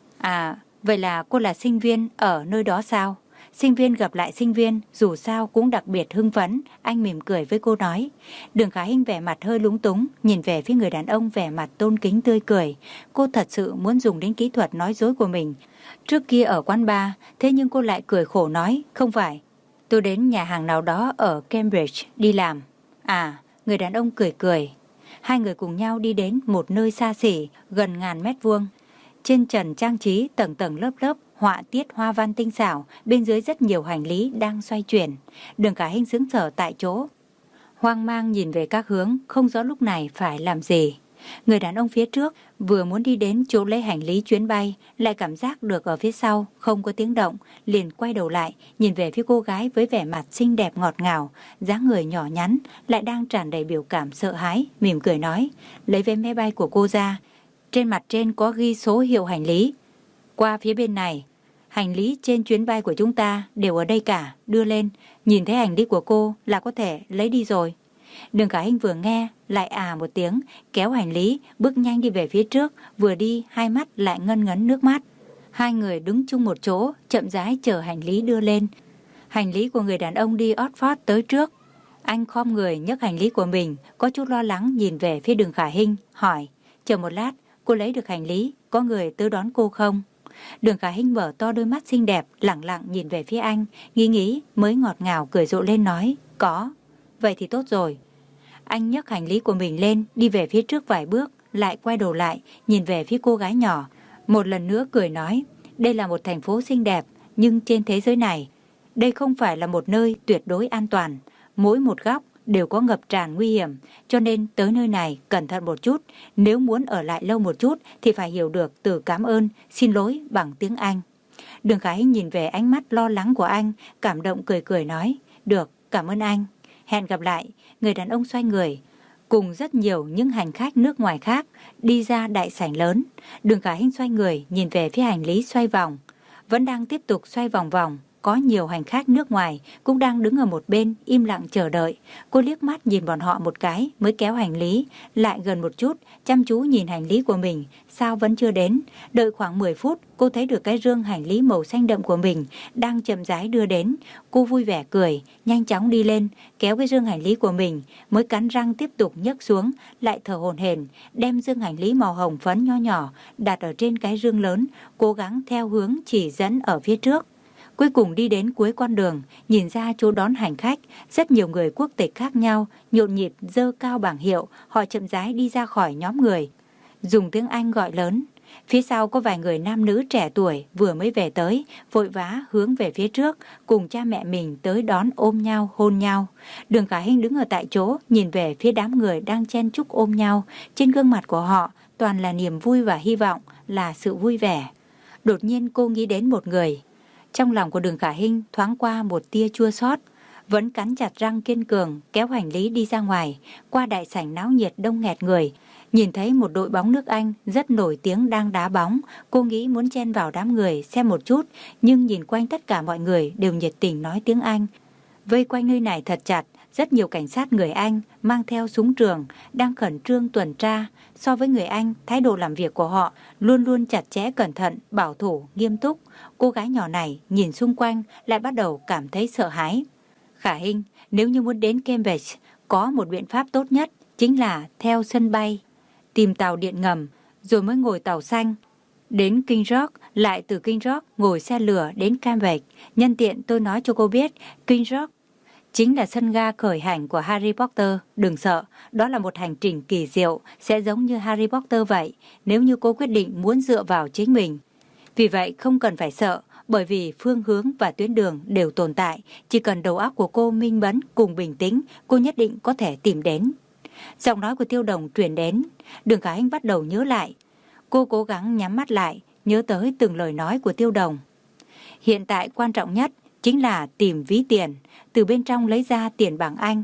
À, vậy là cô là sinh viên ở nơi đó sao? Sinh viên gặp lại sinh viên, dù sao cũng đặc biệt hưng phấn, anh mỉm cười với cô nói. Đường Khả Hinh vẻ mặt hơi lúng túng, nhìn về phía người đàn ông vẻ mặt tôn kính tươi cười. Cô thật sự muốn dùng đến kỹ thuật nói dối của mình. Trước kia ở quán bar, thế nhưng cô lại cười khổ nói, không phải. Tôi đến nhà hàng nào đó ở Cambridge đi làm. À, người đàn ông cười cười. Hai người cùng nhau đi đến một nơi xa xỉ, gần ngàn mét vuông. Trên trần trang trí tầng tầng lớp lớp, họa tiết hoa văn tinh xảo, bên dưới rất nhiều hành lý đang xoay chuyển. Đường Khả Hinh sững sờ tại chỗ, hoang mang nhìn về các hướng, không rõ lúc này phải làm gì. Người đàn ông phía trước vừa muốn đi đến chỗ lấy hành lý chuyến bay, lại cảm giác được ở phía sau không có tiếng động, liền quay đầu lại, nhìn về phía cô gái với vẻ mặt xinh đẹp ngọt ngào, dáng người nhỏ nhắn, lại đang tràn đầy biểu cảm sợ hãi, mỉm cười nói, lấy vé máy bay của cô ra. Trên mặt trên có ghi số hiệu hành lý. Qua phía bên này, hành lý trên chuyến bay của chúng ta đều ở đây cả, đưa lên, nhìn thấy hành lý của cô là có thể lấy đi rồi. Đường Khả Hinh vừa nghe, lại à một tiếng, kéo hành lý, bước nhanh đi về phía trước, vừa đi, hai mắt lại ngân ngấn nước mắt. Hai người đứng chung một chỗ, chậm rãi chờ hành lý đưa lên. Hành lý của người đàn ông đi Oxford tới trước. Anh khom người nhấc hành lý của mình, có chút lo lắng nhìn về phía Đường Khả Hinh, hỏi, chờ một lát, cô lấy được hành lý, có người tới đón cô không? Đường Khả Hinh mở to đôi mắt xinh đẹp, lẳng lặng nhìn về phía anh, nghĩ nghĩ mới ngọt ngào cười rộ lên nói, có. Vậy thì tốt rồi. Anh nhấc hành lý của mình lên, đi về phía trước vài bước, lại quay đầu lại, nhìn về phía cô gái nhỏ. Một lần nữa cười nói, đây là một thành phố xinh đẹp, nhưng trên thế giới này, đây không phải là một nơi tuyệt đối an toàn. Mỗi một góc đều có ngập tràn nguy hiểm, cho nên tới nơi này cẩn thận một chút. Nếu muốn ở lại lâu một chút thì phải hiểu được từ cảm ơn, xin lỗi bằng tiếng Anh. Đường Khả Hinh nhìn về ánh mắt lo lắng của anh, cảm động cười cười nói, được, cảm ơn anh. Hẹn gặp lại. Người đàn ông xoay người, cùng rất nhiều những hành khách nước ngoài khác đi ra đại sảnh lớn. Đường Khả Hinh xoay người nhìn về phía hành lý xoay vòng, vẫn đang tiếp tục xoay vòng vòng. Có nhiều hành khách nước ngoài cũng đang đứng ở một bên im lặng chờ đợi. Cô liếc mắt nhìn bọn họ một cái mới kéo hành lý lại gần một chút, chăm chú nhìn hành lý của mình, sao vẫn chưa đến. Đợi khoảng mười phút, cô thấy được cái rương hành lý màu xanh đậm của mình đang chậm rãi đưa đến. Cô vui vẻ cười, nhanh chóng đi lên, kéo cái rương hành lý của mình, mới cắn răng tiếp tục nhấc xuống, lại thở hổn hển, đem rương hành lý màu hồng phấn nho nhỏ đặt ở trên cái rương lớn, cố gắng theo hướng chỉ dẫn ở phía trước. Cuối cùng đi đến cuối con đường, nhìn ra chỗ đón hành khách, rất nhiều người quốc tịch khác nhau, nhộn nhịp giơ cao bảng hiệu, họ chậm rãi đi ra khỏi nhóm người, dùng tiếng Anh gọi lớn. Phía sau có vài người nam nữ trẻ tuổi vừa mới về tới, vội vã hướng về phía trước, cùng cha mẹ mình tới đón ôm nhau, hôn nhau. Đường Khả Hinh đứng ở tại chỗ, nhìn về phía đám người đang chen chúc ôm nhau, trên gương mặt của họ toàn là niềm vui và hy vọng, là sự vui vẻ. Đột nhiên cô nghĩ đến một người. Trong lòng của Đường Khả Hinh thoáng qua một tia chua xót, vẫn cắn chặt răng kiên cường kéo hành lý đi ra ngoài, qua đại sảnh náo nhiệt đông nghẹt người. Nhìn thấy một đội bóng nước Anh rất nổi tiếng đang đá bóng, cô nghĩ muốn chen vào đám người xem một chút, nhưng nhìn quanh tất cả mọi người đều nhiệt tình nói tiếng Anh. Vây quanh nơi này thật chặt, rất nhiều cảnh sát người Anh mang theo súng trường đang khẩn trương tuần tra. So với người Anh, thái độ làm việc của họ luôn luôn chặt chẽ cẩn thận, bảo thủ, nghiêm túc. Cô gái nhỏ này nhìn xung quanh lại bắt đầu cảm thấy sợ hãi. Khả Hinh, nếu như muốn đến Cambridge, có một biện pháp tốt nhất, chính là theo sân bay, tìm tàu điện ngầm, rồi mới ngồi tàu xanh đến King Rock, lại từ King Rock ngồi xe lửa đến Cambridge. Nhân tiện tôi nói cho cô biết, King Rock chính là sân ga khởi hành của Harry Potter. Đừng sợ, đó là một hành trình kỳ diệu, sẽ giống như Harry Potter vậy, nếu như cô quyết định muốn dựa vào chính mình. Vì vậy không cần phải sợ, bởi vì phương hướng và tuyến đường đều tồn tại, chỉ cần đầu óc của cô minh mẫn cùng bình tĩnh, cô nhất định có thể tìm đến. Giọng nói của Tiêu Đồng truyền đến, Đường Khả Hinh bắt đầu nhớ lại. Cô cố gắng nhắm mắt lại, nhớ tới từng lời nói của Tiêu Đồng. Hiện tại quan trọng nhất chính là tìm ví tiền, từ bên trong lấy ra tiền bảng Anh,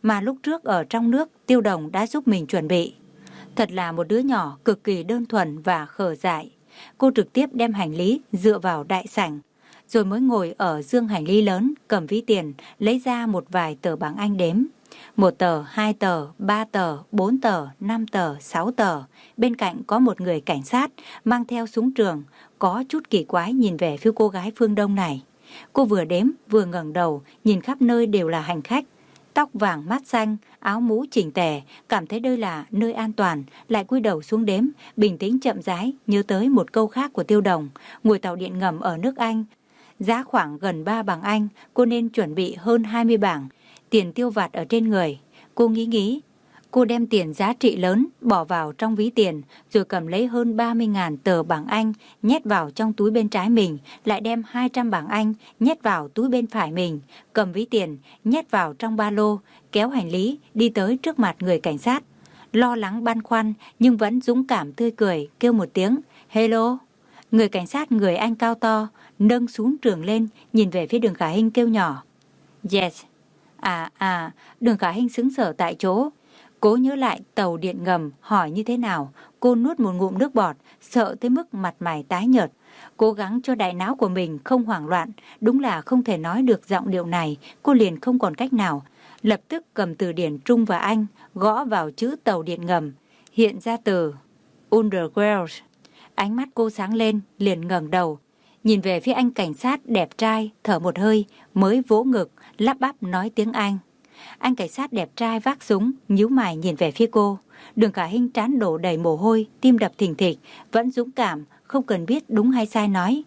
mà lúc trước ở trong nước Tiêu Đồng đã giúp mình chuẩn bị. Thật là một đứa nhỏ cực kỳ đơn thuần và khờ dại. Cô trực tiếp đem hành lý dựa vào đại sảnh, rồi mới ngồi ở dương hành lý lớn, cầm ví tiền, lấy ra một vài tờ bảng Anh đếm. Một tờ, hai tờ, ba tờ, bốn tờ, năm tờ, sáu tờ. Bên cạnh có một người cảnh sát mang theo súng trường, có chút kỳ quái nhìn về phía cô gái phương Đông này. Cô vừa đếm vừa ngẩng đầu, nhìn khắp nơi đều là hành khách. Tóc vàng mắt xanh, áo mũ chỉnh tề, cảm thấy đây là nơi an toàn, lại cúi đầu xuống đếm, bình tĩnh chậm rãi, nhớ tới một câu khác của Tiêu Đồng. Ngồi tàu điện ngầm ở nước Anh, giá khoảng gần ba bảng Anh, cô nên chuẩn bị hơn hai mươi bảng. Tiền tiêu vặt ở trên người. Cô nghĩ nghĩ. Cô đem tiền giá trị lớn bỏ vào trong ví tiền, rồi cầm lấy hơn ba mươi ngàn tờ bảng Anh, nhét vào trong túi bên trái mình, lại đem hai trăm bảng Anh nhét vào túi bên phải mình, cầm ví tiền, nhét vào trong ba lô, kéo hành lý, đi tới trước mặt người cảnh sát. Lo lắng băn khoăn, nhưng vẫn dũng cảm tươi cười, kêu một tiếng, hello. Người cảnh sát người Anh cao to, nâng súng trường lên, nhìn về phía Đường Khả Hinh kêu nhỏ, yes. À à, Đường Khả Hinh sững sờ tại chỗ. Cố nhớ lại tàu điện ngầm hỏi như thế nào. Cô nuốt một ngụm nước bọt, sợ tới mức mặt mày tái nhợt. Cố gắng cho đại não của mình không hoảng loạn. Đúng là không thể nói được giọng điệu này. Cô liền không còn cách nào. Lập tức cầm từ điển Trung và Anh, gõ vào chữ tàu điện ngầm. Hiện ra từ Underground. Ánh mắt cô sáng lên, liền ngẩng đầu, nhìn về phía anh cảnh sát đẹp trai, thở một hơi, mới vỗ ngực, lắp bắp nói tiếng Anh. Anh cảnh sát đẹp trai vác súng, nhíu mày nhìn về phía cô. Đường Khả Hinh trán đổ đầy mồ hôi, tim đập thình thịch, vẫn dũng cảm, không cần biết đúng hay sai nói.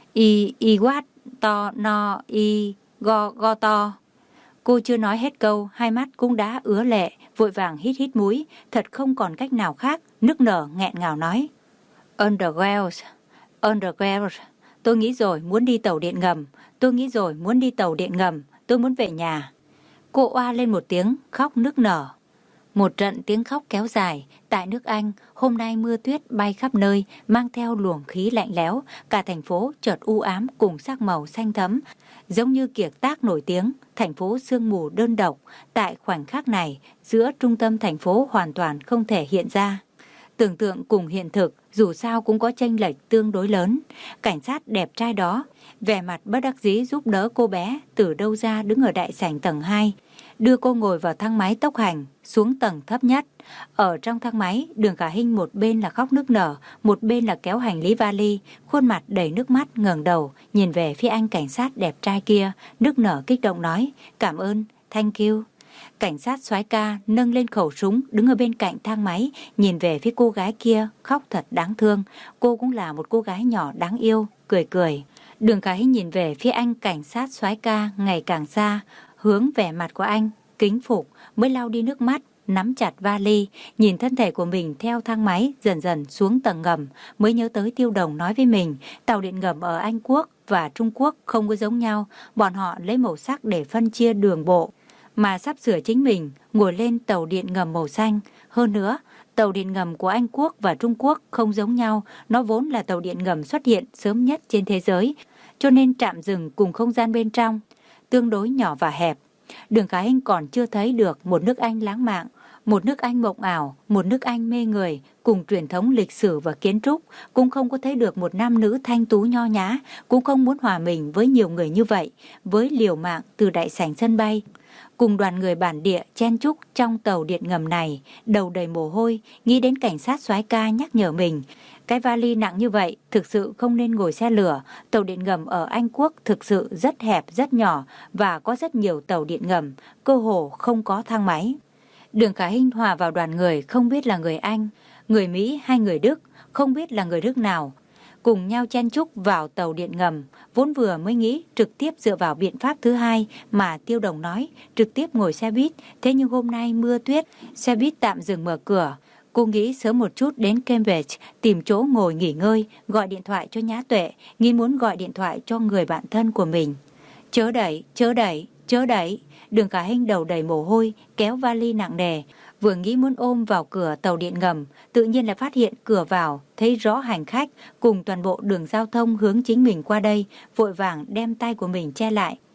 Y, y what, to, no, y, go, go to. Cô chưa nói hết câu, hai mắt cũng đã ứa lệ, vội vàng hít hít mũi, thật không còn cách nào khác, nức nở nghẹn ngào nói. Underground, underground. Tôi nghĩ rồi muốn đi tàu điện ngầm, tôi nghĩ rồi muốn đi tàu điện ngầm, tôi muốn về nhà. Cô oa lên một tiếng, khóc nức nở. Một trận tiếng khóc kéo dài. Tại nước Anh, hôm nay mưa tuyết bay khắp nơi, mang theo luồng khí lạnh lẽo, cả thành phố chợt u ám cùng sắc màu xanh thẫm, giống như kiệt tác nổi tiếng, thành phố sương mù đơn độc. Tại khoảnh khắc này, giữa trung tâm thành phố hoàn toàn không thể hiện ra. Tưởng tượng cùng hiện thực dù sao cũng có chênh lệch tương đối lớn. Cảnh sát đẹp trai đó, vẻ mặt bất đắc dĩ giúp đỡ cô bé từ đâu ra đứng ở đại sảnh tầng hai, đưa cô ngồi vào thang máy tốc hành xuống tầng thấp nhất. Ở trong thang máy, Đường Khả Hinh một bên là khóc nức nở, một bên là kéo hành lý vali, khuôn mặt đầy nước mắt, ngẩng đầu nhìn về phía anh cảnh sát đẹp trai kia, nức nở kích động nói, cảm ơn, thank you. Cảnh sát soái ca nâng lên khẩu súng, đứng ở bên cạnh thang máy, nhìn về phía cô gái kia, khóc thật đáng thương. Cô cũng là một cô gái nhỏ đáng yêu, cười cười. Đường Khả Hinh nhìn về phía anh cảnh sát soái ca ngày càng xa, hướng vẻ mặt của anh, kính phục, mới lau đi nước mắt, nắm chặt vali, nhìn thân thể của mình theo thang máy dần dần xuống tầng ngầm, mới nhớ tới Tiêu Đồng nói với mình, tàu điện ngầm ở Anh Quốc và Trung Quốc không có giống nhau, bọn họ lấy màu sắc để phân chia đường bộ, mà sắp sửa chính mình ngồi lên tàu điện ngầm màu xanh. Hơn nữa, tàu điện ngầm của Anh Quốc và Trung Quốc không giống nhau, nó vốn là tàu điện ngầm xuất hiện sớm nhất trên thế giới, cho nên trạm dừng cùng không gian bên trong tương đối nhỏ và hẹp. Đường Khả Hinh còn chưa thấy được một nước Anh lãng mạn, một nước Anh mộng ảo, một nước Anh mê người, cùng truyền thống lịch sử và kiến trúc, cũng không có thấy được một nam nữ thanh tú nho nhã, cũng không muốn hòa mình với nhiều người như vậy, với liều mạng từ đại sảnh sân bay. Cùng đoàn người bản địa chen chúc trong tàu điện ngầm này, đầu đầy mồ hôi, nghĩ đến cảnh sát soái ca nhắc nhở mình. Cái vali nặng như vậy thực sự không nên ngồi xe lửa. Tàu điện ngầm ở Anh Quốc thực sự rất hẹp, rất nhỏ và có rất nhiều tàu điện ngầm, cơ hồ không có thang máy. Đường Khả Hinh hòa vào đoàn người không biết là người Anh, người Mỹ hay người Đức, không biết là người nước nào, cùng nhau chen chúc vào tàu điện ngầm. Vốn vừa mới nghĩ trực tiếp dựa vào biện pháp thứ hai mà Tiêu Đồng nói, trực tiếp ngồi xe buýt, thế nhưng hôm nay mưa tuyết, xe buýt tạm dừng mở cửa. Cô nghĩ sớm một chút đến Cambridge, tìm chỗ ngồi nghỉ ngơi, gọi điện thoại cho Nhã Tuệ, nghĩ muốn gọi điện thoại cho người bạn thân của mình. Chớ đẩy, chớ đẩy, chớ đẩy. Đường Khả Hinh đầu đầy mồ hôi, kéo vali nặng nề, vừa nghĩ muốn ôm vào cửa tàu điện ngầm, tự nhiên là phát hiện cửa vào, thấy rõ hành khách cùng toàn bộ đường giao thông hướng chính mình qua đây, vội vàng đem tay của mình che lại.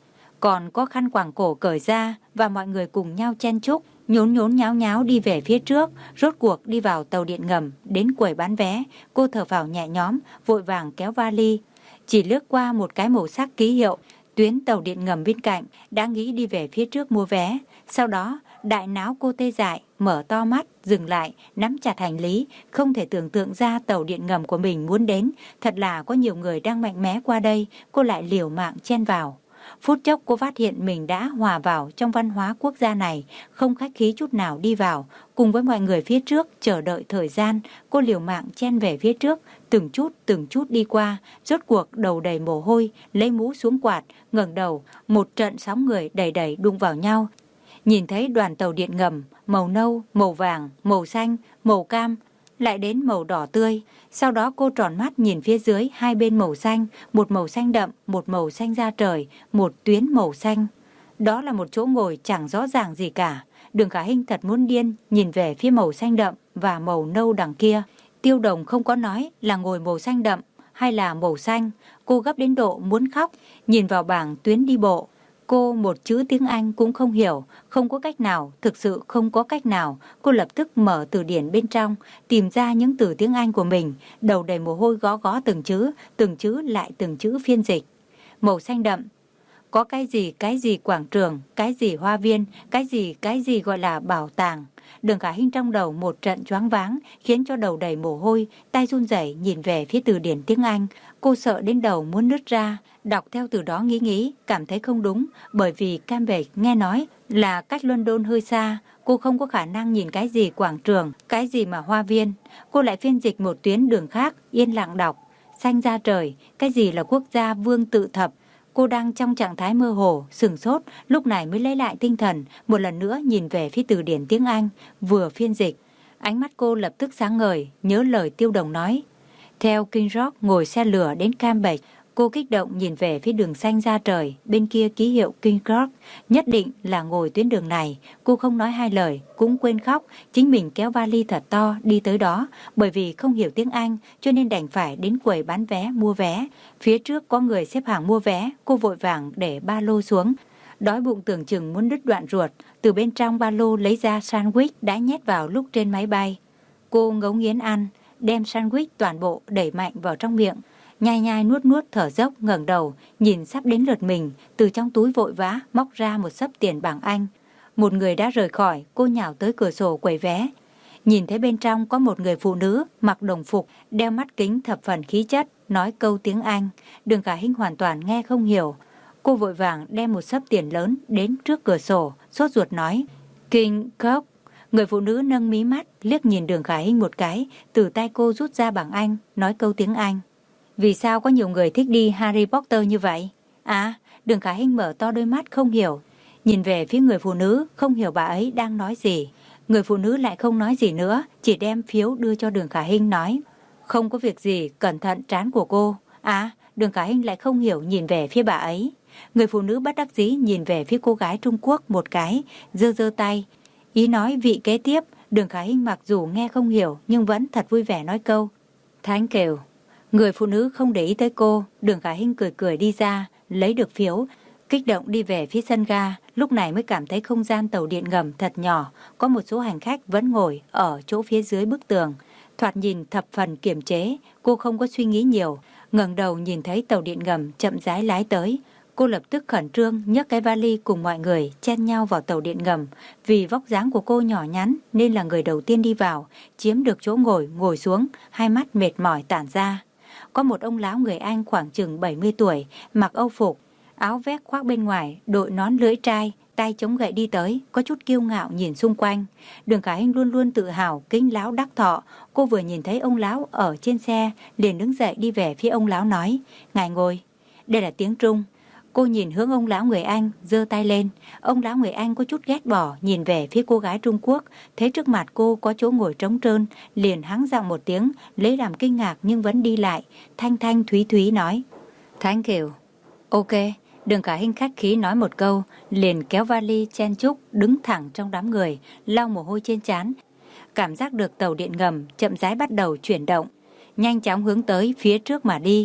còn có khăn quàng cổ cởi ra và mọi người cùng nhau chen chúc, nhốn nhốn nháo nháo đi về phía trước. Rốt cuộc đi vào tàu điện ngầm, đến quầy bán vé, cô thở phào nhẹ nhõm, vội vàng kéo vali. Chỉ lướt qua một cái màu sắc ký hiệu tuyến tàu điện ngầm bên cạnh, đã nghĩ đi về phía trước mua vé. Sau đó, đại não cô tê dại, mở to mắt, dừng lại, nắm chặt hành lý, không thể tưởng tượng ra tàu điện ngầm của mình muốn đến. Thật là có nhiều người đang mạnh mẽ qua đây, cô lại liều mạng chen vào. Phút chốc cô phát hiện mình đã hòa vào trong văn hóa quốc gia này, không khách khí chút nào đi vào. Cùng với mọi người phía trước chờ đợi thời gian, cô liều mạng chen về phía trước, từng chút từng chút đi qua. Rốt cuộc đầu đầy mồ hôi, lấy mũ xuống quạt, ngẩng đầu, một trận sóng người đầy đầy đụng vào nhau. Nhìn thấy đoàn tàu điện ngầm, màu nâu, màu vàng, màu xanh, màu cam, lại đến màu đỏ tươi. Sau đó cô tròn mắt nhìn phía dưới hai bên màu xanh, một màu xanh đậm, một màu xanh da trời, một tuyến màu xanh. Đó là một chỗ ngồi chẳng rõ ràng gì cả. Đường Khả Hinh thật muốn điên, nhìn về phía màu xanh đậm và màu nâu đằng kia. Tiêu Đồng không có nói là ngồi màu xanh đậm hay là màu xanh. Cô gấp đến độ muốn khóc, nhìn vào bảng tuyến đi bộ. Cô một chữ tiếng Anh cũng không hiểu, không có cách nào, thực sự không có cách nào. Cô lập tức mở từ điển bên trong, tìm ra những từ tiếng Anh của mình, đầu đầy mồ hôi gõ gõ từng chữ, từng chữ lại từng chữ phiên dịch. Màu xanh đậm, có cái gì cái gì quảng trường, cái gì hoa viên, cái gì cái gì gọi là bảo tàng. Đường Khả Hinh trong đầu một trận choáng váng, khiến cho đầu đầy mồ hôi, tay run rẩy nhìn về phía từ điển tiếng Anh. Cô sợ đến đầu muốn nứt ra, đọc theo từ đó nghĩ nghĩ, cảm thấy không đúng, bởi vì Cambridge nghe nói là cách London hơi xa, cô không có khả năng nhìn cái gì quảng trường, cái gì mà hoa viên. Cô lại phiên dịch một tuyến đường khác, yên lặng đọc, xanh da trời, cái gì là quốc gia vương tự thập. Cô đang trong trạng thái mơ hồ, sửng sốt, lúc này mới lấy lại tinh thần, một lần nữa nhìn về phía từ điển tiếng Anh, vừa phiên dịch. Ánh mắt cô lập tức sáng ngời, nhớ lời Tiêu Đồng nói. Theo King Rock ngồi xe lửa đến Cambridge, cô kích động nhìn về phía đường xanh da trời, bên kia ký hiệu King Rock, nhất định là ngồi tuyến đường này. Cô không nói hai lời, cũng quên khóc, chính mình kéo vali thật to đi tới đó, bởi vì không hiểu tiếng Anh cho nên đành phải đến quầy bán vé mua vé. Phía trước có người xếp hàng mua vé, cô vội vàng để ba lô xuống. Đói bụng tưởng chừng muốn đứt đoạn ruột, từ bên trong ba lô lấy ra sandwich đã nhét vào lúc trên máy bay. Cô ngấu nghiến ăn, đem sandwich toàn bộ đẩy mạnh vào trong miệng, nhai nhai nuốt nuốt thở dốc, ngẩng đầu nhìn sắp đến lượt mình, từ trong túi vội vã móc ra một xấp tiền bảng Anh. Một người đã rời khỏi, cô nhào tới cửa sổ quầy vé, nhìn thấy bên trong có một người phụ nữ mặc đồng phục, đeo mắt kính thập phần khí chất, nói câu tiếng Anh. Đường Khả Hinh hoàn toàn nghe không hiểu. Cô vội vàng đem một xấp tiền lớn đến trước cửa sổ, sốt ruột nói King Cock. Người phụ nữ nâng mí mắt liếc nhìn Đường Khả Hinh một cái, từ tay cô rút ra bảng Anh, nói câu tiếng Anh. Vì sao có nhiều người thích đi Harry Potter như vậy? À, Đường Khả Hinh mở to đôi mắt không hiểu, nhìn về phía người phụ nữ, không hiểu bà ấy đang nói gì. Người phụ nữ lại không nói gì nữa, chỉ đem phiếu đưa cho Đường Khả Hinh nói, không có việc gì, cẩn thận trán của cô. À, Đường Khả Hinh lại không hiểu nhìn về phía bà ấy. Người phụ nữ bất đắc dĩ nhìn về phía cô gái Trung Quốc một cái, giơ giơ tay, ý nói vị kế tiếp. Đường Khả Hinh mặc dù nghe không hiểu nhưng vẫn thật vui vẻ nói câu Thank you. Người phụ nữ không để ý tới cô. Đường Khả Hinh cười cười đi ra, lấy được phiếu, kích động đi về phía sân ga. Lúc này mới cảm thấy không gian tàu điện ngầm thật nhỏ, có một số hành khách vẫn ngồi ở chỗ phía dưới bức tường, thoạt nhìn thập phần kiềm chế. Cô không có suy nghĩ nhiều, ngẩng đầu nhìn thấy tàu điện ngầm chậm rãi lái tới. Cô lập tức khẩn trương nhấc cái vali cùng mọi người chen nhau vào tàu điện ngầm. Vì vóc dáng của cô nhỏ nhắn nên là người đầu tiên đi vào, chiếm được chỗ ngồi, ngồi xuống, hai mắt mệt mỏi tản ra. Có một ông lão người Anh khoảng chừng bảy mươi tuổi, mặc âu phục, áo vest khoác bên ngoài, đội nón lưỡi trai, tay chống gậy đi tới, có chút kiêu ngạo nhìn xung quanh. Đường Khả Hinh luôn luôn tự hào kính lão đắc thọ. Cô vừa nhìn thấy ông lão ở trên xe, liền đứng dậy đi về phía ông lão nói, ngài ngồi. Đây là tiếng Trung. Cô nhìn hướng ông lão người Anh, giơ tay lên. Ông lão người Anh có chút ghét bỏ, nhìn về phía cô gái Trung Quốc, thấy trước mặt cô có chỗ ngồi trống trơn, liền hắng giọng một tiếng, lấy làm kinh ngạc nhưng vẫn đi lại, thanh thanh thúy thúy nói, Thank you. Ok. Đường Khả Hinh khách khí nói một câu, liền kéo vali chen chúc, đứng thẳng trong đám người, lau mồ hôi trên trán. Cảm giác được tàu điện ngầm chậm rãi bắt đầu chuyển động, nhanh chóng hướng tới phía trước mà đi.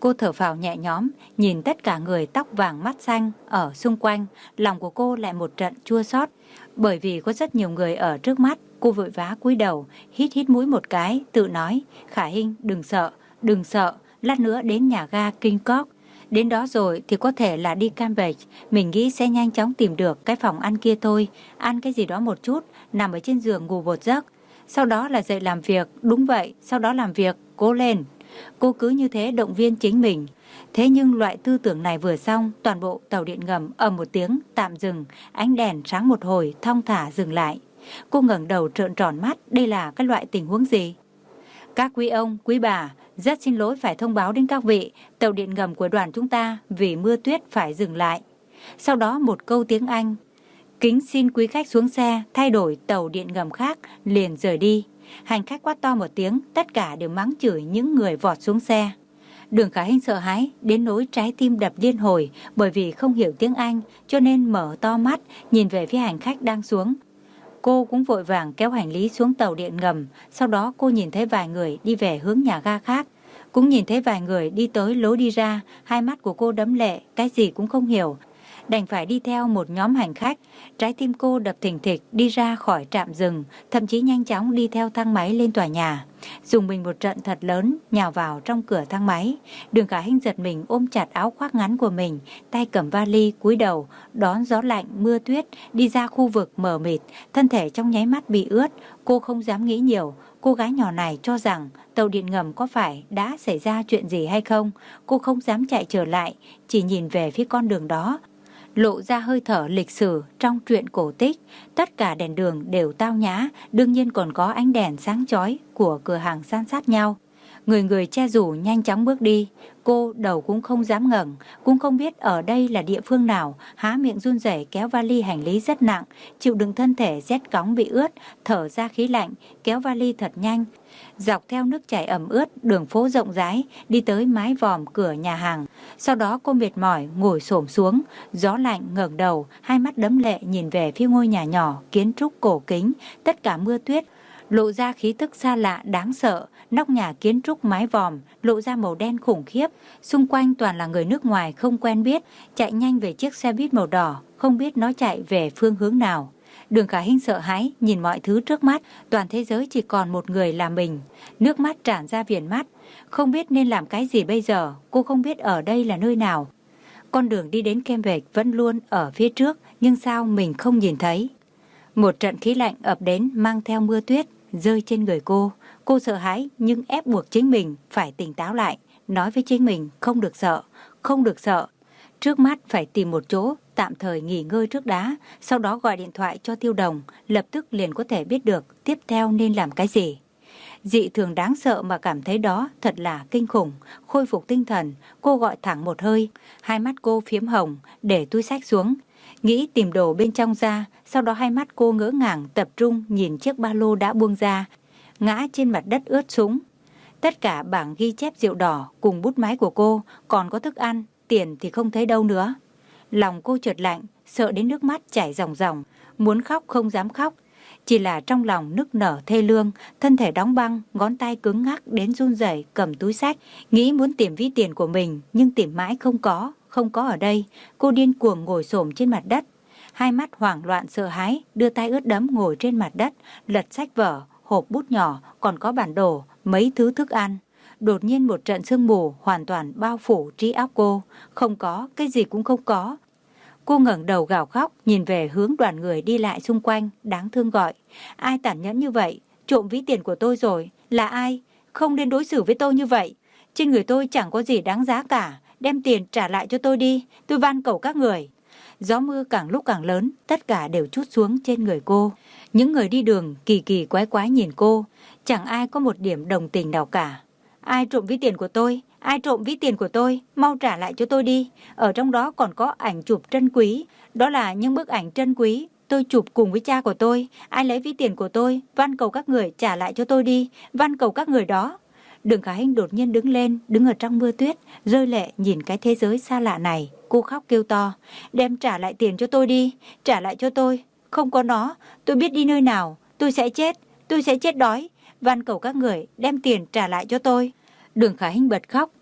Cô thở phào nhẹ nhõm, nhìn tất cả người tóc vàng mắt xanh ở xung quanh, lòng của cô lại một trận chua xót. Bởi vì có rất nhiều người ở trước mắt, cô vội vã cúi đầu, hít hít mũi một cái, tự nói, Khả Hinh đừng sợ, đừng sợ, lát nữa đến nhà ga King Cork. Đến đó rồi thì có thể là đi Cambridge, mình nghĩ sẽ nhanh chóng tìm được cái phòng ăn kia thôi, ăn cái gì đó một chút, nằm ở trên giường ngủ một giấc. Sau đó là dậy làm việc, đúng vậy, sau đó làm việc, cố lên. Cô cứ như thế động viên chính mình. Thế nhưng loại tư tưởng này vừa xong, toàn bộ tàu điện ngầm ầm một tiếng tạm dừng, ánh đèn sáng một hồi thong thả dừng lại. Cô ngẩng đầu trợn tròn mắt, đây là cái loại tình huống gì? Các quý ông, quý bà, rất xin lỗi phải thông báo đến các vị, tàu điện ngầm của đoàn chúng ta vì mưa tuyết phải dừng lại. Sau đó một câu tiếng Anh, kính xin quý khách xuống xe, thay đổi tàu điện ngầm khác, liền rời đi. Hành khách quát to một tiếng, tất cả đều mắng chửi những người vọt xuống xe. Đường Khả Hinh sợ hãi đến nỗi trái tim đập liên hồi, bởi vì không hiểu tiếng Anh cho nên mở to mắt nhìn về phía hành khách đang xuống. Cô cũng vội vàng kéo hành lý xuống tàu điện ngầm, sau đó cô nhìn thấy vài người đi về hướng nhà ga khác, cũng nhìn thấy vài người đi tới lối đi ra, hai mắt của cô đẫm lệ, cái gì cũng không hiểu. Đành phải đi theo một nhóm hành khách, trái tim cô đập thình thịch đi ra khỏi trạm dừng, thậm chí nhanh chóng đi theo thang máy lên tòa nhà. Dùng mình một trận thật lớn, nhào vào trong cửa thang máy. Đường Khả Hinh giật mình ôm chặt áo khoác ngắn của mình, tay cầm vali cúi đầu, đón gió lạnh mưa tuyết, đi ra khu vực mờ mịt, thân thể trong nháy mắt bị ướt. Cô không dám nghĩ nhiều, cô gái nhỏ này cho rằng tàu điện ngầm có phải đã xảy ra chuyện gì hay không. Cô không dám chạy trở lại, chỉ nhìn về phía con đường đó, lộ ra hơi thở lịch sử trong truyện cổ tích. Tất cả đèn đường đều tao nhã, đương nhiên còn có ánh đèn sáng chói của cửa hàng san sát nhau. Người người che rủ nhanh chóng bước đi. Cô đầu cũng không dám ngẩng, cũng không biết ở đây là địa phương nào, há miệng run rẩy kéo vali hành lý rất nặng, chịu đựng thân thể rét cóng bị ướt, thở ra khí lạnh, kéo vali thật nhanh. Dọc theo nước chảy ẩm ướt, đường phố rộng rãi, đi tới mái vòm cửa nhà hàng. Sau đó cô mệt mỏi ngồi xổm xuống, gió lạnh ngẩng đầu, hai mắt đẫm lệ nhìn về phía ngôi nhà nhỏ kiến trúc cổ kính, tất cả mưa tuyết lộ ra khí tức xa lạ đáng sợ. Nóc nhà kiến trúc mái vòm lộ ra màu đen khủng khiếp, xung quanh toàn là người nước ngoài không quen biết, chạy nhanh về chiếc xe buýt màu đỏ, không biết nó chạy về phương hướng nào. Đường Khả Hinh sợ hãi nhìn mọi thứ trước mắt, toàn thế giới chỉ còn một người là mình. Nước mắt tràn ra viền mắt, không biết nên làm cái gì bây giờ, cô không biết ở đây là nơi nào. Con đường đi đến Cambridge vẫn luôn ở phía trước, nhưng sao mình không nhìn thấy. Một trận khí lạnh ập đến mang theo mưa tuyết rơi trên người cô. Cô sợ hãi nhưng ép buộc chính mình phải tỉnh táo lại, nói với chính mình không được sợ, không được sợ. Trước mắt phải tìm một chỗ tạm thời nghỉ ngơi trước đã, sau đó gọi điện thoại cho Tiêu Đồng, lập tức liền có thể biết được tiếp theo nên làm cái gì. Dị thường đáng sợ mà cảm thấy đó thật là kinh khủng. Khôi phục tinh thần, cô gọi thẳng một hơi, hai mắt cô phiếm hồng, để túi xách xuống, nghĩ tìm đồ bên trong ra. Sau đó hai mắt cô ngỡ ngàng tập trung nhìn chiếc ba lô đã buông ra, ngã trên mặt đất ướt sũng. Tất cả bảng ghi chép rượu đỏ cùng bút máy của cô, còn có thức ăn, tiền thì không thấy đâu nữa. Lòng cô chợt lạnh, sợ đến nước mắt chảy ròng ròng, muốn khóc không dám khóc. Chỉ là trong lòng nức nở thê lương, thân thể đóng băng, ngón tay cứng ngắc đến run rẩy cầm túi xách, nghĩ muốn tìm ví tiền của mình, nhưng tìm mãi không có, không có ở đây. Cô điên cuồng ngồi xổm trên mặt đất, hai mắt hoảng loạn sợ hãi, đưa tay ướt đẫm ngồi trên mặt đất, lật sách vở, hộp bút nhỏ, còn có bản đồ, mấy thứ thức ăn. Đột nhiên một trận sương mù hoàn toàn bao phủ trí óc cô, không có, cái gì cũng không có. Cô ngẩng đầu gào khóc, nhìn về hướng đoàn người đi lại xung quanh, đáng thương gọi. Ai tàn nhẫn như vậy? Trộm ví tiền của tôi rồi. Là ai? Không nên đối xử với tôi như vậy. Trên người tôi chẳng có gì đáng giá cả. Đem tiền trả lại cho tôi đi. Tôi van cầu các người. Gió mưa càng lúc càng lớn, tất cả đều trút xuống trên người cô. Những người đi đường kỳ kỳ quái quái nhìn cô. Chẳng ai có một điểm đồng tình nào cả. Ai trộm ví tiền của tôi? Ai trộm ví tiền của tôi? Mau trả lại cho tôi đi. Ở trong đó còn có ảnh chụp trân quý. Đó là những bức ảnh trân quý tôi chụp cùng với cha của tôi. Ai lấy ví tiền của tôi? Van cầu các người trả lại cho tôi đi. Van cầu các người đó. Đường Khả Hinh đột nhiên đứng lên, đứng ở trong mưa tuyết, rơi lệ nhìn cái thế giới xa lạ này. Cô khóc kêu to. Đem trả lại tiền cho tôi đi. Trả lại cho tôi. Không có nó, tôi biết đi nơi nào. Tôi sẽ chết. Tôi sẽ chết đói. Van cầu các người đem tiền trả lại cho tôi. Đường Khả Hinh bật khóc,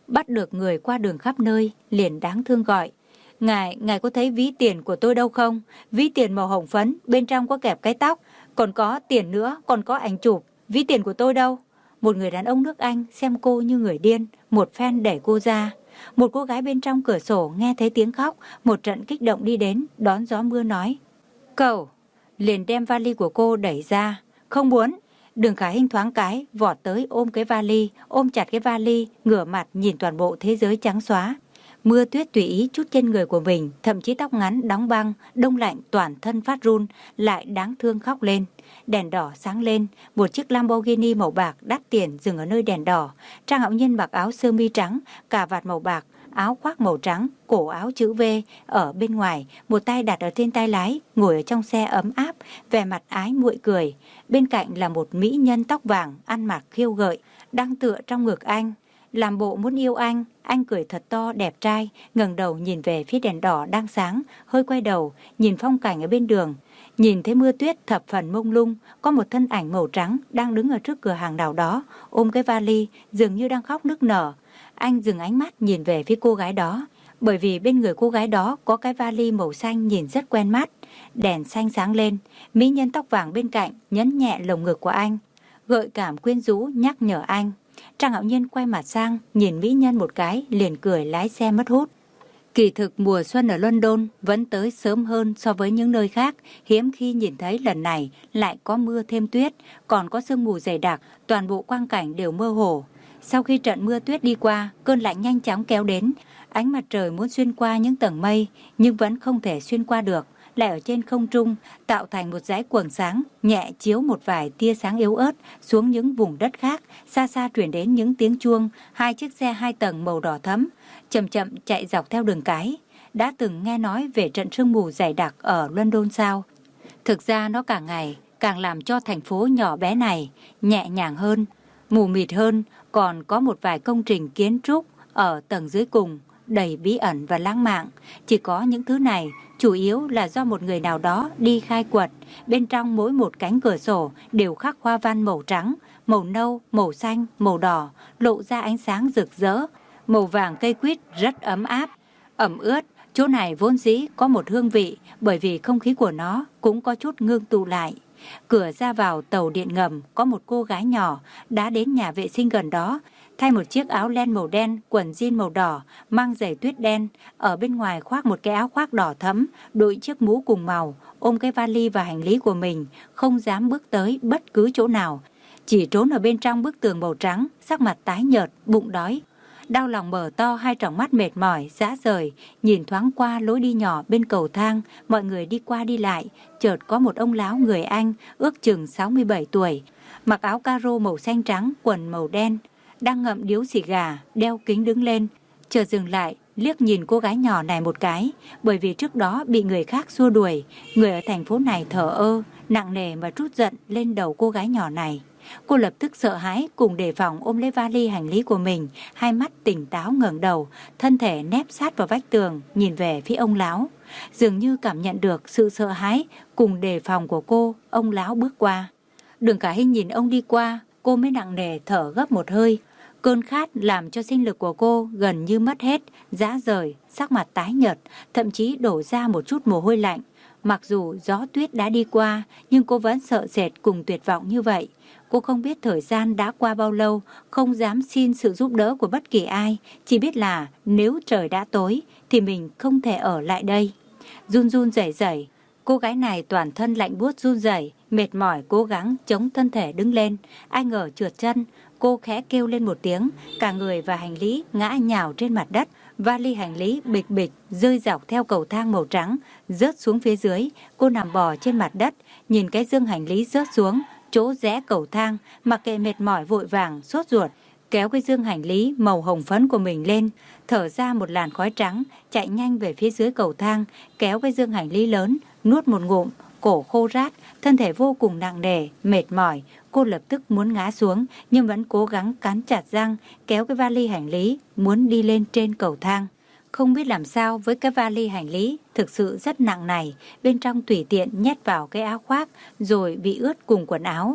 bắt được người qua đường khắp nơi, liền đáng thương gọi. Ngài, ngài có thấy ví tiền của tôi đâu không? Ví tiền màu hồng phấn, bên trong có kẹp cái tóc, còn có tiền nữa, còn có ảnh chụp. Ví tiền của tôi đâu? Một người đàn ông nước Anh xem cô như người điên, một phen đẩy cô ra. Một cô gái bên trong cửa sổ nghe thấy tiếng khóc, một trận kích động đi đến, đón gió mưa nói. Cậu, liền đem vali của cô đẩy ra. Không muốn. Đường Khả Hinh thoáng cái, vọt tới ôm cái vali, ôm chặt cái vali, ngửa mặt nhìn toàn bộ thế giới trắng xóa. Mưa tuyết tùy ý chút trên người của mình, thậm chí tóc ngắn đóng băng, đông lạnh toàn thân phát run, lại đáng thương khóc lên. Đèn đỏ sáng lên, một chiếc Lamborghini màu bạc đắt tiền dừng ở nơi đèn đỏ. Trang Hạo Nhiên mặc áo sơ mi trắng, cà vạt màu bạc, áo khoác màu trắng, cổ áo chữ V ở bên ngoài, một tay đặt ở trên tay lái, ngồi ở trong xe ấm áp, vẻ mặt ái muội cười. Bên cạnh là một mỹ nhân tóc vàng, ăn mặc khiêu gợi, đang tựa trong ngực anh, làm bộ muốn yêu anh. Anh cười thật to đẹp trai, ngẩng đầu nhìn về phía đèn đỏ đang sáng, hơi quay đầu, nhìn phong cảnh ở bên đường. Nhìn thấy mưa tuyết thập phần mông lung, có một thân ảnh màu trắng đang đứng ở trước cửa hàng nào đó, ôm cái vali, dường như đang khóc nức nở. Anh dừng ánh mắt nhìn về phía cô gái đó, bởi vì bên người cô gái đó có cái vali màu xanh nhìn rất quen mắt. Đèn xanh sáng lên, mỹ nhân tóc vàng bên cạnh nhấn nhẹ lồng ngực của anh, gợi cảm quyến rũ nhắc nhở anh. Trang Hạo Nhiên quay mặt sang, nhìn mỹ nhân một cái, liền cười lái xe mất hút. Kỳ thực mùa xuân ở London vẫn tới sớm hơn so với những nơi khác, hiếm khi nhìn thấy lần này lại có mưa thêm tuyết, còn có sương mù dày đặc, toàn bộ quang cảnh đều mơ hồ. Sau khi trận mưa tuyết đi qua, cơn lạnh nhanh chóng kéo đến, ánh mặt trời muốn xuyên qua những tầng mây, nhưng vẫn không thể xuyên qua được, lại ở trên không trung tạo thành một dải quầng sáng nhẹ chiếu một vài tia sáng yếu ớt xuống những vùng đất khác. Xa xa truyền đến những tiếng chuông, hai chiếc xe hai tầng màu đỏ thẫm chậm chậm chạy dọc theo đường cái. Đã từng nghe nói về trận sương mù dày đặc ở London sao? Thực ra nó càng ngày càng làm cho thành phố nhỏ bé này nhẹ nhàng hơn, mù mịt hơn. Còn có một vài công trình kiến trúc ở tầng dưới cùng đầy bí ẩn và lãng mạn. Chỉ có những thứ này chủ yếu là do một người nào đó đi khai quật. Bên trong mỗi một cánh cửa sổ đều khắc hoa văn màu trắng, màu nâu, màu xanh, màu đỏ, lộ ra ánh sáng rực rỡ. Màu vàng cây quýt rất ấm áp, ẩm ướt. Chỗ này vốn dĩ có một hương vị, bởi vì không khí của nó cũng có chút ngưng tụ lại. Cửa ra vào tàu điện ngầm có một cô gái nhỏ đã đến nhà vệ sinh gần đó, thay một chiếc áo len màu đen, quần jean màu đỏ, mang giày tuyết đen, ở bên ngoài khoác một cái áo khoác đỏ thẫm, đội chiếc mũ cùng màu, ôm cái vali và hành lý của mình, không dám bước tới bất cứ chỗ nào, chỉ trốn ở bên trong bức tường màu trắng, sắc mặt tái nhợt, bụng đói. Đau lòng mở to hai tròng mắt mệt mỏi, rã rời, nhìn thoáng qua lối đi nhỏ bên cầu thang, mọi người đi qua đi lại, chợt có một ông lão người Anh, ước chừng sáu mươi bảy tuổi, mặc áo caro màu xanh trắng, quần màu đen, đang ngậm điếu xì gà, đeo kính đứng lên, chợt dừng lại, liếc nhìn cô gái nhỏ này một cái, bởi vì trước đó bị người khác xua đuổi, người ở thành phố này thờ ơ, nặng nề mà trút giận lên đầu cô gái nhỏ này. Cô lập tức sợ hãi cùng đề phòng ôm lấy vali hành lý của mình, hai mắt tỉnh táo ngẩng đầu, thân thể nép sát vào vách tường, nhìn về phía ông lão. Dường như cảm nhận được sự sợ hãi cùng đề phòng của cô, ông lão bước qua. Đường Khả Hinh nhìn ông đi qua, cô mới nặng nề thở gấp một hơi. Cơn khát làm cho sinh lực của cô gần như mất hết, rã rời, sắc mặt tái nhợt, thậm chí đổ ra một chút mồ hôi lạnh. Mặc dù gió tuyết đã đi qua, nhưng cô vẫn sợ sệt cùng tuyệt vọng như vậy. Cô không biết thời gian đã qua bao lâu, không dám xin sự giúp đỡ của bất kỳ ai, chỉ biết là nếu trời đã tối thì mình không thể ở lại đây. Run run rẩy rẩy, cô gái này toàn thân lạnh buốt run rẩy, mệt mỏi cố gắng chống thân thể đứng lên, ai ngờ trượt chân, cô khẽ kêu lên một tiếng, cả người và hành lý ngã nhào trên mặt đất, vali hành lý bịch bịch rơi dọc theo cầu thang màu trắng, rớt xuống phía dưới. Cô nằm bò trên mặt đất, nhìn cái dương hành lý rớt xuống chỗ rẽ cầu thang, mặc kệ mệt mỏi vội vàng sốt ruột kéo cái dương hành lý màu hồng phấn của mình lên, thở ra một làn khói trắng, chạy nhanh về phía dưới cầu thang, kéo cái dương hành lý lớn, nuốt một ngụm, cổ khô rát, thân thể vô cùng nặng nề, mệt mỏi. Cô lập tức muốn ngã xuống, nhưng vẫn cố gắng cắn chặt răng, kéo cái vali hành lý, muốn đi lên trên cầu thang. Không biết làm sao với cái vali hành lý, thực sự rất nặng này, bên trong tùy tiện nhét vào cái áo khoác, rồi bị ướt cùng quần áo.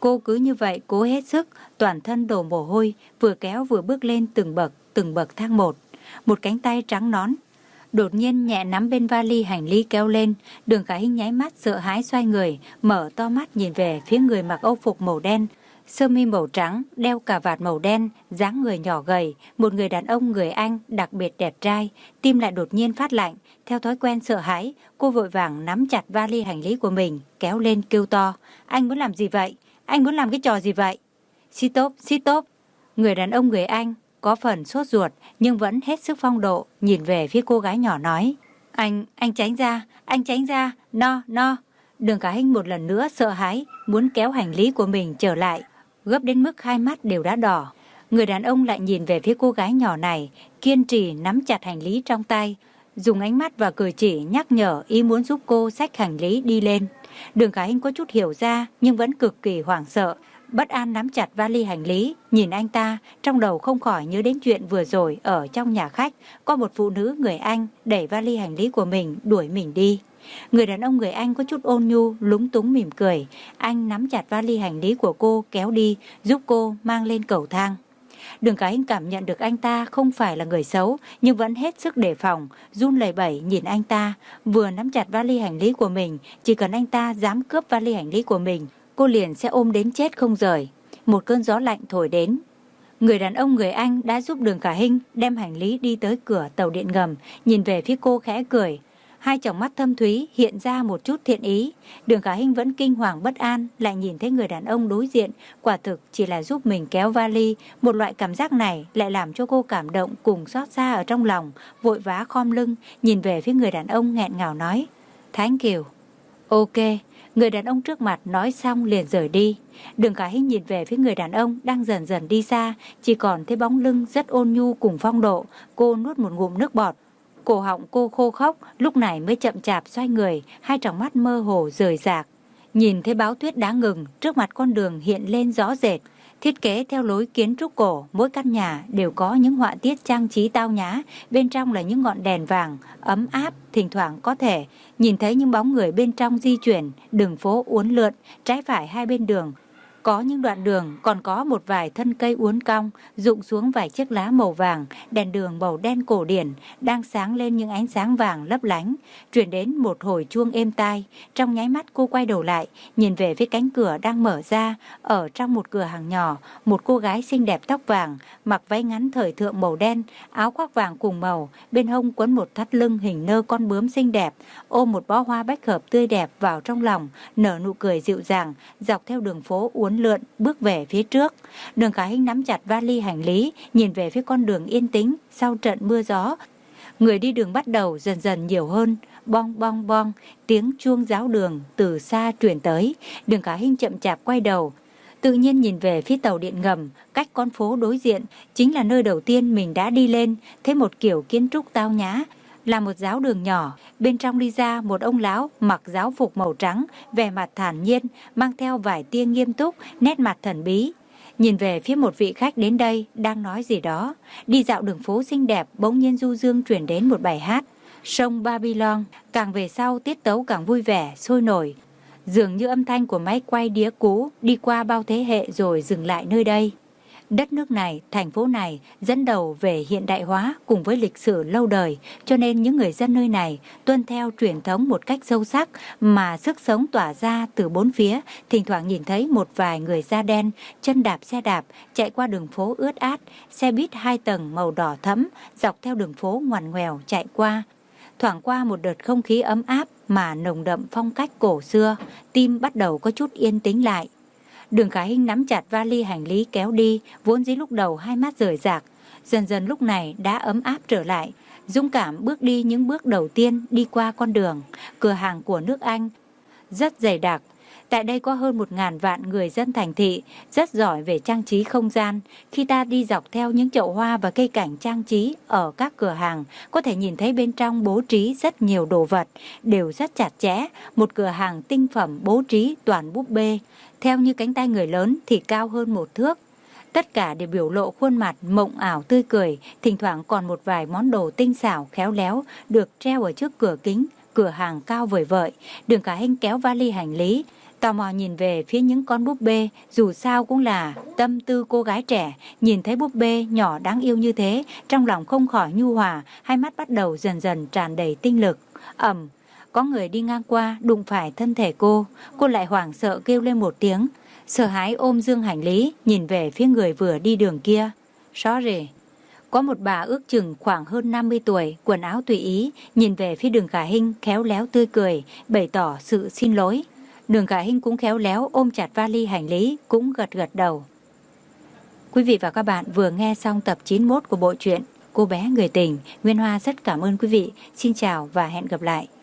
Cô cứ như vậy cố hết sức, toàn thân đổ mồ hôi, vừa kéo vừa bước lên từng bậc, từng bậc thang một. Một cánh tay trắng nõn đột nhiên nhẹ nắm bên vali hành lý kéo lên. Đường Khả Hinh nháy mắt sợ hãi xoay người, mở to mắt nhìn về phía người mặc âu phục màu đen, sơ mi màu trắng, đeo cà vạt màu đen, dáng người nhỏ gầy, một người đàn ông người Anh đặc biệt đẹp trai. Tim lại đột nhiên phát lạnh, theo thói quen sợ hãi, cô vội vàng nắm chặt vali hành lý của mình, kéo lên kêu to: "Anh muốn làm gì vậy? Anh muốn làm cái trò gì vậy?" "Stop, stop." Người đàn ông người Anh có phần sốt ruột nhưng vẫn hết sức phong độ, nhìn về phía cô gái nhỏ nói: Anh, anh tránh ra, anh tránh ra, no, no. Đường Khả Hinh một lần nữa sợ hãi, muốn kéo hành lý của mình trở lại, gấp đến mức hai mắt đều đã đỏ. Người đàn ông lại nhìn về phía cô gái nhỏ này, kiên trì nắm chặt hành lý trong tay, dùng ánh mắt và cử chỉ nhắc nhở ý muốn giúp cô xách hành lý đi lên. Đường Khả Hinh có chút hiểu ra nhưng vẫn cực kỳ hoảng sợ, bất an nắm chặt vali hành lý, nhìn anh ta, trong đầu không khỏi nhớ đến chuyện vừa rồi ở trong nhà khách, có một phụ nữ người Anh đẩy vali hành lý của mình đuổi mình đi. Người đàn ông người Anh có chút ôn nhu, lúng túng mỉm cười, anh nắm chặt vali hành lý của cô kéo đi, giúp cô mang lên cầu thang. Đường Khả Hinh cảm nhận được anh ta không phải là người xấu, nhưng vẫn hết sức đề phòng, run lẩy bẩy nhìn anh ta, vừa nắm chặt vali hành lý của mình, chỉ cần anh ta dám cướp vali hành lý của mình, cô liền sẽ ôm đến chết không rời. Một cơn gió lạnh thổi đến. Người đàn ông người Anh đã giúp Đường Khả Hinh đem hành lý đi tới cửa tàu điện ngầm, nhìn về phía cô khẽ cười. Hai tròng mắt thâm thúy hiện ra một chút thiện ý. Đường Khả Hinh vẫn kinh hoàng bất an, lại nhìn thấy người đàn ông đối diện quả thực chỉ là giúp mình kéo vali. Một loại cảm giác này lại làm cho cô cảm động cùng xót xa ở trong lòng, vội vã khom lưng nhìn về phía người đàn ông nghẹn ngào nói: Thank you. Ok. Người đàn ông trước mặt nói xong liền rời đi. Đường Khả Hinh nhìn về phía người đàn ông đang dần dần đi xa, chỉ còn thấy bóng lưng rất ôn nhu cùng phong độ. Cô nuốt một ngụm nước bọt, cổ họng cô khô khốc, lúc này mới chậm chạp xoay người, hai tròng mắt mơ hồ rời rạc. Nhìn thấy báo tuyết đã ngừng, trước mặt con đường hiện lên rõ rệt. Thiết kế theo lối kiến trúc cổ, mỗi căn nhà đều có những họa tiết trang trí tao nhã, bên trong là những ngọn đèn vàng, ấm áp, thỉnh thoảng có thể nhìn thấy những bóng người bên trong di chuyển, đường phố uốn lượn, trái phải hai bên đường. Có những đoạn đường còn có một vài thân cây uốn cong, rụng xuống vài chiếc lá màu vàng, đèn đường màu đen cổ điển đang sáng lên những ánh sáng vàng lấp lánh, truyền đến một hồi chuông êm tai. Trong nháy mắt cô quay đầu lại, nhìn về phía cánh cửa đang mở ra, ở trong một cửa hàng nhỏ, một cô gái xinh đẹp tóc vàng, mặc váy ngắn thời thượng màu đen, áo khoác vàng cùng màu, bên hông quấn một thắt lưng hình nơ con bướm xinh đẹp, ôm một bó hoa bách hợp tươi đẹp vào trong lòng, nở nụ cười dịu dàng, dọc theo đường phố uốn lượn bước về phía trước. Đường Khả Hinh nắm chặt vali hành lý, nhìn về phía con đường yên tĩnh sau trận mưa gió. Người đi đường bắt đầu dần dần nhiều hơn, bong bong bong, tiếng chuông giáo đường từ xa truyền tới. Đường Khả Hinh chậm chạp quay đầu, tự nhiên nhìn về phía tàu điện ngầm, cách con phố đối diện, chính là nơi đầu tiên mình đã đi lên, thấy một kiểu kiến trúc tao nhã, là một giáo đường nhỏ, bên trong đi ra một ông lão mặc giáo phục màu trắng, vẻ mặt thản nhiên, mang theo vài tia nghiêm túc, nét mặt thần bí. Nhìn về phía một vị khách đến đây, đang nói gì đó. Đi dạo đường phố xinh đẹp, bỗng nhiên du dương truyền đến một bài hát, Sông Babylon, càng về sau tiết tấu càng vui vẻ, sôi nổi. Dường như âm thanh của máy quay đĩa cũ đi qua bao thế hệ rồi dừng lại nơi đây. Đất nước này, thành phố này dẫn đầu về hiện đại hóa cùng với lịch sử lâu đời, cho nên những người dân nơi này tuân theo truyền thống một cách sâu sắc, mà sức sống tỏa ra từ bốn phía. Thỉnh thoảng nhìn thấy một vài người da đen chân đạp xe đạp chạy qua đường phố ướt át, xe buýt hai tầng màu đỏ thẫm dọc theo đường phố ngoằn ngoèo chạy qua. Thoảng qua một đợt không khí ấm áp mà nồng đậm phong cách cổ xưa, tim bắt đầu có chút yên tĩnh lại. Đường Khả Hinh nắm chặt vali hành lý kéo đi, vốn dĩ lúc đầu hai mắt rời rạc, dần dần lúc này đã ấm áp trở lại, dũng cảm bước đi những bước đầu tiên đi qua con đường. Cửa hàng của nước Anh rất dày đặc, tại đây có hơn một ngàn vạn người dân thành thị, rất giỏi về trang trí không gian. Khi ta đi dọc theo những chậu hoa và cây cảnh trang trí ở các cửa hàng, có thể nhìn thấy bên trong bố trí rất nhiều đồ vật, đều rất chặt chẽ. Một cửa hàng tinh phẩm bố trí toàn búp bê, theo như cánh tay người lớn thì cao hơn một thước. Tất cả đều biểu lộ khuôn mặt mộng ảo tươi cười, thỉnh thoảng còn một vài món đồ tinh xảo khéo léo được treo ở trước cửa kính. Cửa hàng cao vời vợi. Đường Khả Hinh kéo vali hành lý, tò mò nhìn về phía những con búp bê, dù sao cũng là tâm tư cô gái trẻ, nhìn thấy búp bê nhỏ đáng yêu như thế, trong lòng không khỏi nhu hòa, hai mắt bắt đầu dần dần tràn đầy tinh lực. Ầm, có người đi ngang qua đụng phải thân thể cô, cô lại hoảng sợ kêu lên một tiếng, sợ hãi ôm dương hành lý, nhìn về phía người vừa đi đường kia. Sorry. Có một bà ước chừng khoảng hơn năm mươi tuổi, quần áo tùy ý, nhìn về phía Đường Khả Hinh khéo léo tươi cười, bày tỏ sự xin lỗi. Đường Khả Hinh cũng khéo léo ôm chặt vali hành lý, cũng gật gật đầu. Quý vị và các bạn vừa nghe xong tập chín mươi mốt của bộ truyện Cô bé người tình. Nguyên Hoa rất cảm ơn quý vị. Xin chào và hẹn gặp lại.